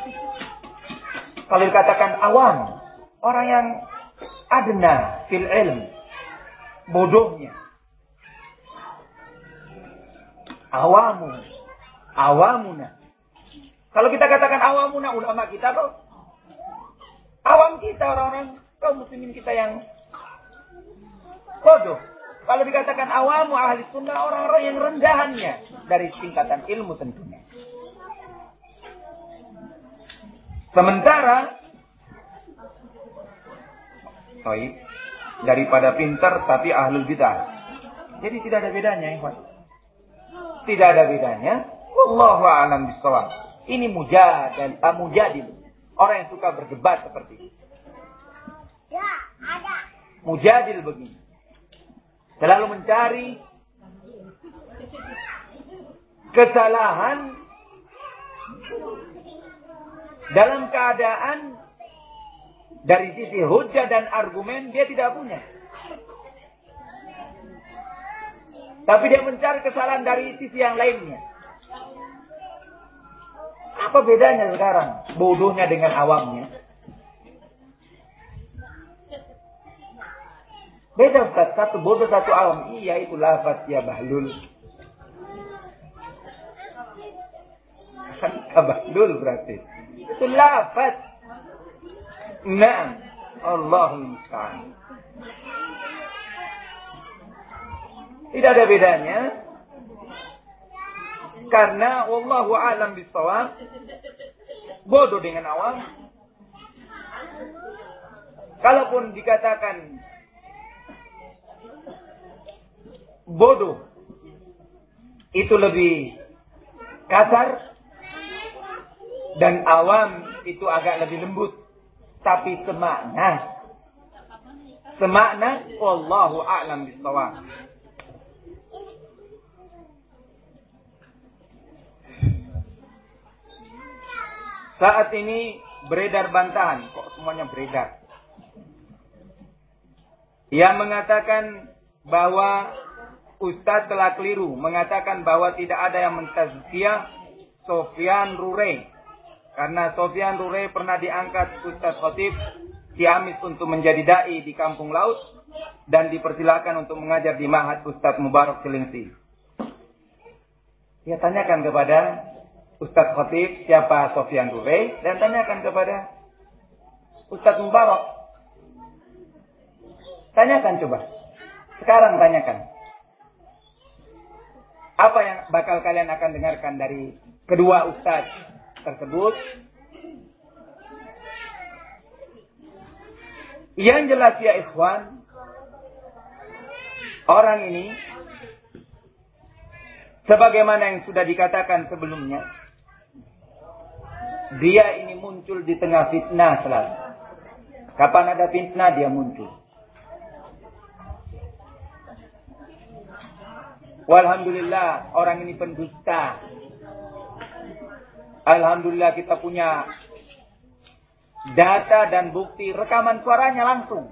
Kalau dikatakan awam, orang yang adna fil ilm, bodohnya. Awamuna. Kalau kita katakan awamuna, ulama kita tuh awam kita, orang-orang kaum muslimin kita yang bodoh. Kalau dikatakan awamu ahli sunnah, orang-orang yang rendahannya dari tingkatan ilmu tentunya. Sementara daripada pintar tapi ahlul bid'ah. Jadi tidak ada bedanya, ikhwan. Tidak ada bedanya. Wallahu a'lam bishawab. Ini mujadil. Orang yang suka berdebat seperti ini. Mujadil begini. Selalu mencari kesalahan dalam keadaan dari sisi hujjah dan argumen dia tidak punya. Tapi dia mencari kesalahan dari sisi yang lainnya. Apa bedanya sekarang bodohnya dengan awamnya? Beda Ustaz, satu bodoh satu awam. Iya itu lafaz ya bahlul. Bahlul berarti. Itu lafaz. Nah, Allahul musta'an. Tidak ada bedanya. Karena wallahu a'lam bishawab. Bodoh dengan awam. Kalaupun dikatakan bodoh itu lebih kasar dan awam itu agak lebih lembut, tapi semakna wallahu a'lam bishawab. Saat ini beredar bantahan, kok semuanya beredar, yang mengatakan bahwa Ustadz telah keliru, mengatakan bahwa tidak ada yang mentazkiyah Sofyan Rure. Karena Sofyan Rure pernah diangkat Ustadz Khatib Ciamis untuk menjadi da'i di Kampung Laut dan dipersilakan untuk mengajar di Ma'had Ustadz Mubarak Cilengsi. Ya, tanyakan kepada Ustadz Khatib siapa Sofyan Rure dan tanyakan kepada Ustadz Mubarak. Tanyakan coba. Sekarang tanyakan. Apa yang bakal kalian akan dengarkan dari kedua ustaz tersebut? Yang jelas ya ikhwan, orang ini sebagaimana yang sudah dikatakan sebelumnya, dia ini muncul di tengah fitnah selalu. Kapan ada fitnah dia muncul. Walhamdulillah orang ini pendusta. Alhamdulillah kita punya data dan bukti rekaman suaranya langsung.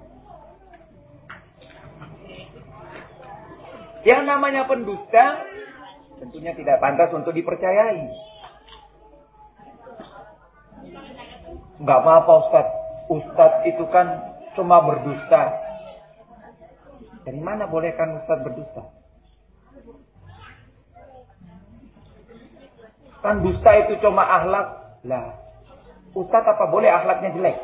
Yang namanya pendusta tentunya tidak pantas untuk dipercayai. Enggak apa-apa Ustaz. Ustaz itu kan cuma berdusta. Dari mana boleh kan Ustaz berdusta? Kan dusta itu cuma akhlak. Lah, Ustaz apa boleh akhlaknya jelek?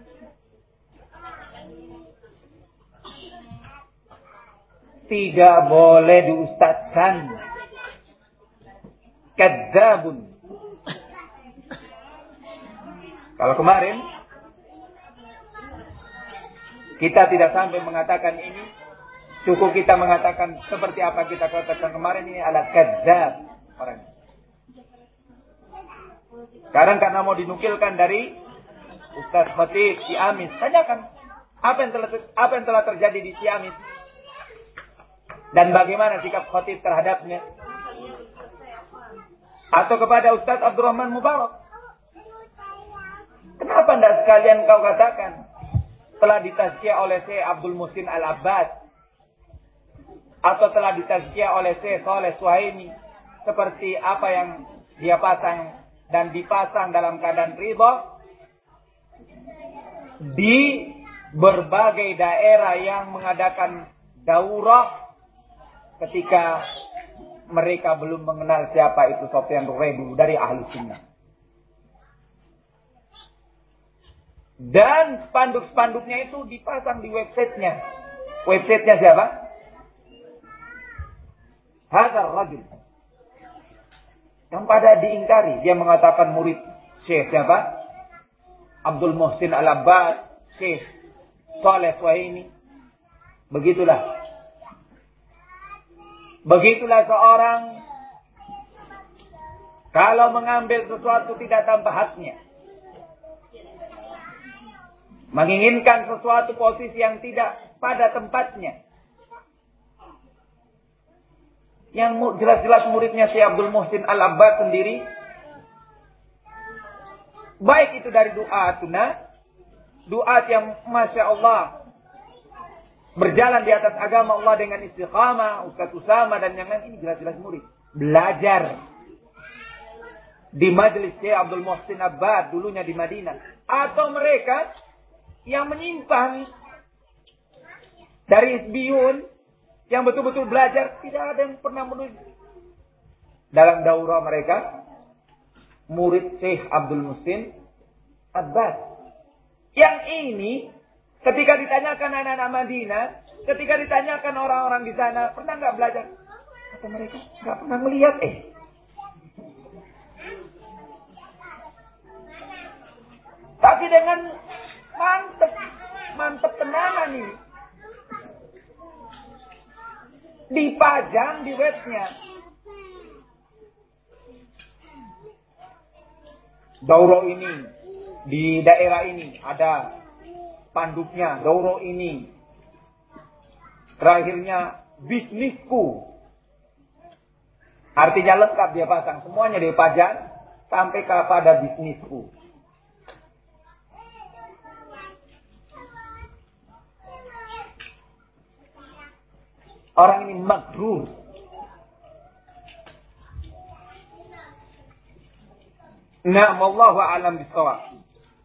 Tidak boleh diustadzkan. Kadzabun. Kalau kemarin kita tidak sampai mengatakan ini, cukup kita mengatakan seperti apa kita katakan kemarin, ini adalah kadzab orang. Sekarang karena mau dinukilkan dari Ustaz Khatib Ciamis, tanyakan apa yang telah terjadi di Ciamis dan bagaimana sikap Khatib terhadapnya. Atau kepada Ustaz Abdurrahman Mubarak, kenapa tidak sekalian kau katakan telah ditazkiyah oleh Syekh Abdul Muhsin Al-Abbad atau telah ditazkiyah oleh Syekh Saleh Suhaimi seperti apa yang dia pasang dan dipasang dalam keadaan ridha di berbagai daerah yang mengadakan daurah ketika mereka belum mengenal siapa itu Sofyan Rure dulu dari Ahlu Sunnah. Dan spanduk-spanduknya itu dipasang di websitenya. Websitenya siapa? Hadzal rajul. Yang pada diingkari. Dia mengatakan murid Syekh siapa? Abdul Muhsin Al-Abbad, Syekh Saleh Suhaimi. Begitulah seorang kalau mengambil sesuatu tidak tanpa haknya. Menginginkan sesuatu posisi yang tidak pada tempatnya. Yang jelas-jelas muridnya Syekh Abdul Muhsin Al-Abbad sendiri, baik itu dari duat yang Masya Allah berjalan di atas agama Allah dengan istiqamah, Ustaz Usama dan yang lain, ini jelas-jelas murid. Belajar di majelis Syekh Abdul Muhsin Al-Abbad dulunya di Madinah. Atau mereka yang menyimpang dari Hizbiyun, yang betul-betul belajar, tidak ada yang pernah menulis dalam daurah mereka murid Syekh Abdul Muhsin Al-Abbad. Yang ini Ketika ditanyakan anak-anak Madinah, ketika ditanyakan orang-orang di sana, pernah nggak belajar? Kata mereka, nggak pernah melihat. Tapi dengan mantep tenanan ini, dipajang di webnya. Dauro ini di daerah ini ada panduknya, dauro ini terakhirnya bisnisku. Artinya lengkap dia pasang, semuanya dia pajang sampai kepada bisnisku. Orang ini magrur. Na'am, wallahu a'lam bishawab.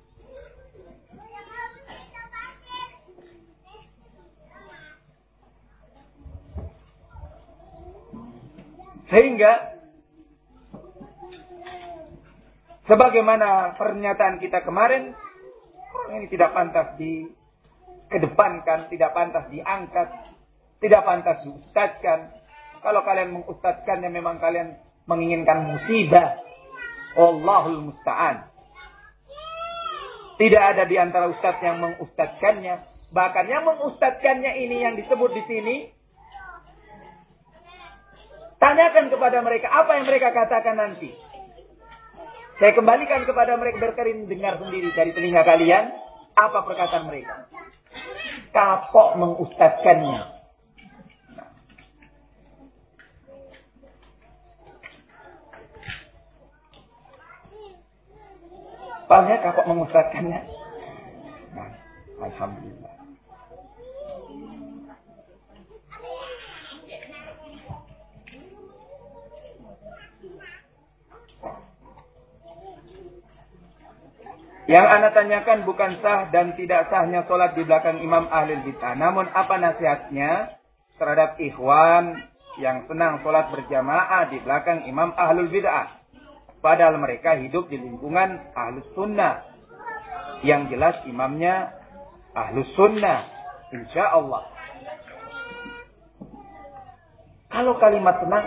Sehingga sebagaimana pernyataan kita kemarin, ini tidak pantas dikedepankan, tidak pantas diangkat, tidak pantas diustadkan. Kalau kalian mengustadkannya memang kalian menginginkan musibah. Allahul musta'an. Tidak ada di antara ustadz yang mengustadkannya. Bahkan yang mengustadkannya ini yang disebut di sini, tanyakan kepada mereka apa yang mereka katakan nanti. Saya kembalikan kepada mereka, berkerin dengar sendiri dari telinga kalian apa perkataan mereka. Kapok mengustadkannya. Pahamnya kapok mengustadkannya. Nah, alhamdulillah. Yang ana tanyakan bukan sah dan tidak sahnya sholat di belakang imam ahlul bid'ah. Namun apa nasihatnya terhadap ikhwan yang senang sholat berjamaah di belakang imam ahlul bid'ah? Padahal mereka hidup di lingkungan ahlus sunnah. Yang jelas imamnya ahlus sunnah. Insya Allah. Kalau kalimat senang,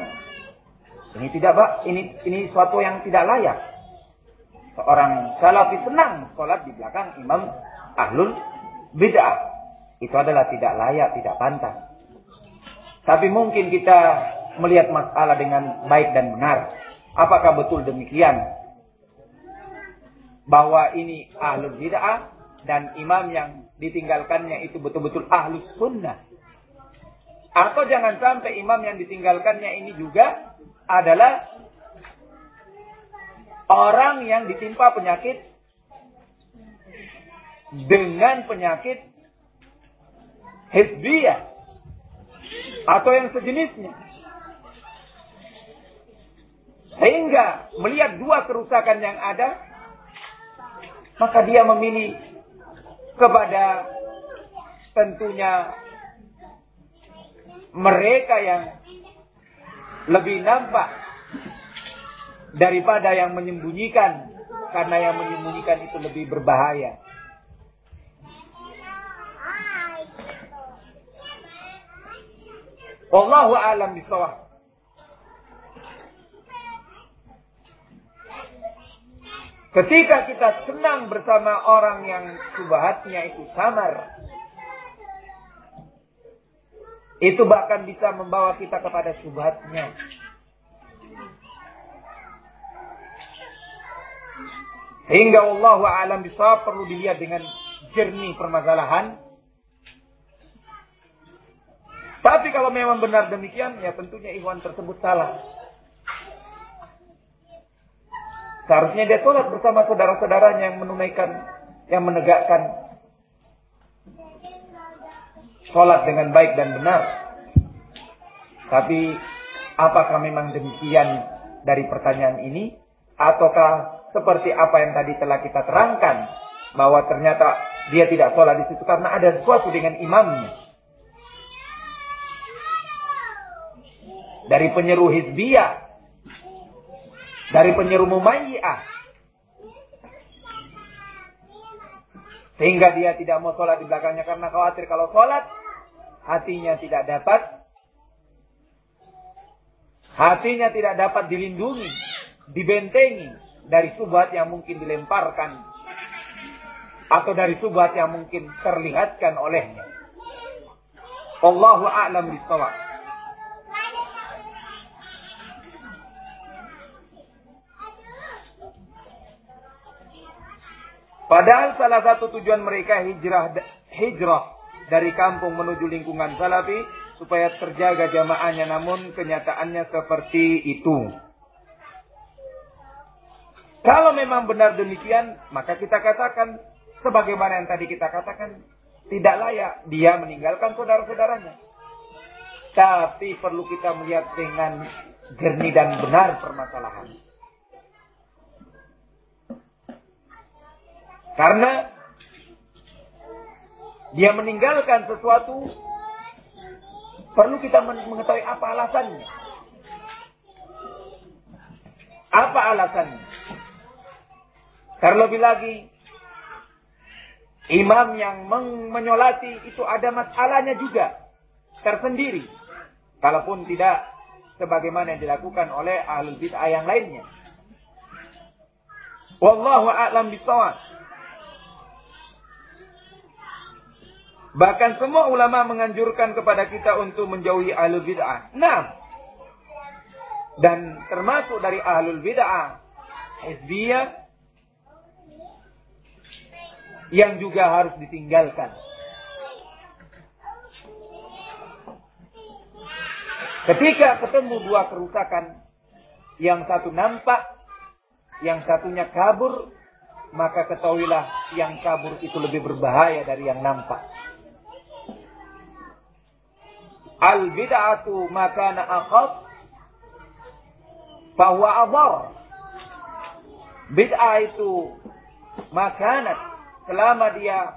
ini suatu yang tidak layak. Seorang salafi senang sholat di belakang imam ahlul bid'ah. Itu adalah tidak layak, tidak pantas. Tapi mungkin kita melihat masalah dengan baik dan benar. Apakah betul demikian? Bahwa ini ahlul bid'ah dan imam yang ditinggalkannya itu betul-betul ahlus sunnah. Atau jangan sampai imam yang ditinggalkannya ini juga adalah orang yang ditimpa penyakit dengan penyakit hizbiyah atau yang sejenisnya. Sehingga melihat dua kerusakan yang ada, maka dia memilih kepada tentunya mereka yang lebih nampak daripada yang menyembunyikan, karena yang menyembunyikan itu lebih berbahaya. Wallahu a'lam bishawab. Ketika kita senang bersama orang yang syubhatnya itu samar, itu bahkan bisa membawa kita kepada syubhatnya. Sehingga wallahu a'lam bishawab perlu dilihat dengan jernih permasalahan. Tapi kalau memang benar demikian, ya tentunya ikhwan tersebut salah. Seharusnya dia sholat bersama saudara-saudaranya yang menunaikan, yang menegakkan sholat dengan baik dan benar. Tapi apakah memang demikian dari pertanyaan ini? Ataukah seperti apa yang tadi telah kita terangkan, bahwa ternyata dia tidak sholat di situ karena ada sesuatu dengan imamnya? Dari penyeru hizbiyah, dari penyeru mumayyi'ah, Sehingga dia tidak mau sholat di belakangnya karena khawatir kalau sholat hatinya tidak dapat dilindungi, dibentengi dari subhat yang mungkin dilemparkan atau dari subhat yang mungkin terlihatkan olehnya. Wallahu a'lam bishawab. Padahal salah satu tujuan mereka hijrah dari kampung menuju lingkungan salafi supaya terjaga jamaahnya, namun kenyataannya seperti itu. Kalau memang benar demikian, maka kita katakan sebagaimana yang tadi kita katakan, tidak layak dia meninggalkan saudara-saudaranya. Tapi perlu kita melihat dengan jernih dan benar permasalahan. Karena dia meninggalkan sesuatu, perlu kita mengetahui apa alasannya. Apa alasannya? Terlebih lagi, imam yang menyolati itu ada masalahnya juga tersendiri. Kalaupun tidak sebagaimana yang dilakukan oleh ahlul bid'ah yang lainnya. Wallahu a'lam bishawab. Bahkan semua ulama menganjurkan kepada kita untuk menjauhi ahlul bid'ah. Nah, dan termasuk dari ahlul bid'ah hizbiyah yang juga harus ditinggalkan. Ketika ketemu dua kerusakan, yang satu nampak, yang satunya kabur, maka ketahuilah yang kabur itu lebih berbahaya dari yang nampak. Al-bid'atu makana akhaf fahuwa adhar. Bid'ah itu makanat, selama dia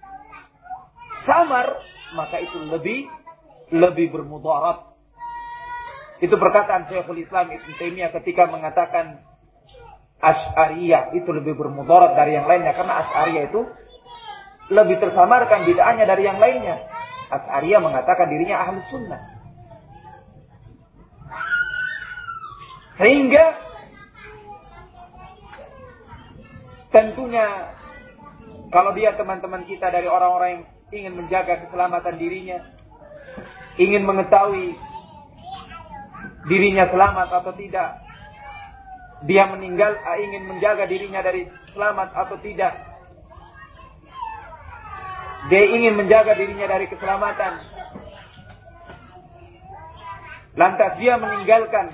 samar, maka itu lebih bermudarat. Itu perkataan Syekhul Islam Ibn Taimiyah ketika mengatakan Asy'ariyah itu lebih bermudarat dari yang lainnya, karena Asy'ariyah itu lebih tersamarkan bid'ahnya dari yang lainnya. Asy'ariyah mengatakan dirinya ahli sunnah. Sehingga tentunya kalau dia teman-teman kita dari orang-orang yang ingin menjaga keselamatan dirinya, ingin mengetahui dirinya selamat atau tidak, dia ingin menjaga dirinya dari selamat atau tidak, dia ingin menjaga dirinya dari keselamatan, lantas dia meninggalkan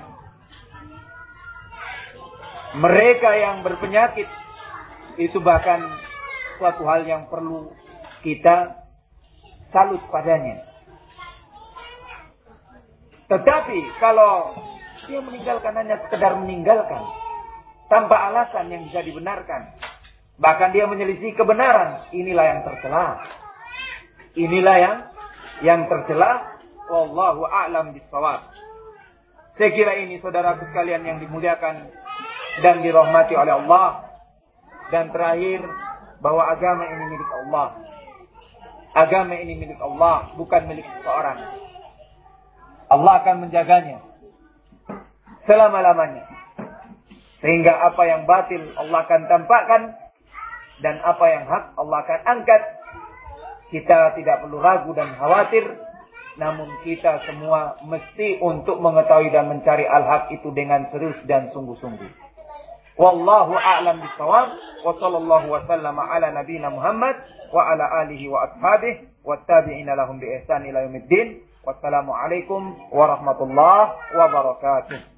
mereka yang berpenyakit, itu bahkan suatu hal yang perlu kita salut padanya. Tetapi kalau dia meninggalkan hanya sekedar meninggalkan tanpa alasan yang bisa dibenarkan, bahkan dia menyelisih kebenaran, inilah yang tercela. Inilah yang tercela. Wallahu a'lam bishawab. Saya kira ini saudaraku sekalian yang dimuliakan dan dirahmati oleh Allah. Dan terakhir, bahwa agama ini milik Allah. Agama ini milik Allah, bukan milik seseorang. Allah akan menjaganya selama-lamanya. Sehingga apa yang batil Allah akan tampakkan, dan apa yang hak Allah akan angkat. Kita tidak perlu ragu dan khawatir, namun kita semua mesti untuk mengetahui dan mencari al-haq itu dengan serius dan sungguh-sungguh. Wallahu a'lam bishawab. Wa sallallahu wa sallama ala nabiyyina Muhammad wa ala alihi wa ashabihi wa tabi'ina lahum bi ihsan ila yaumiddin. Wassalamu alaikum warahmatullahi wabarakatuh.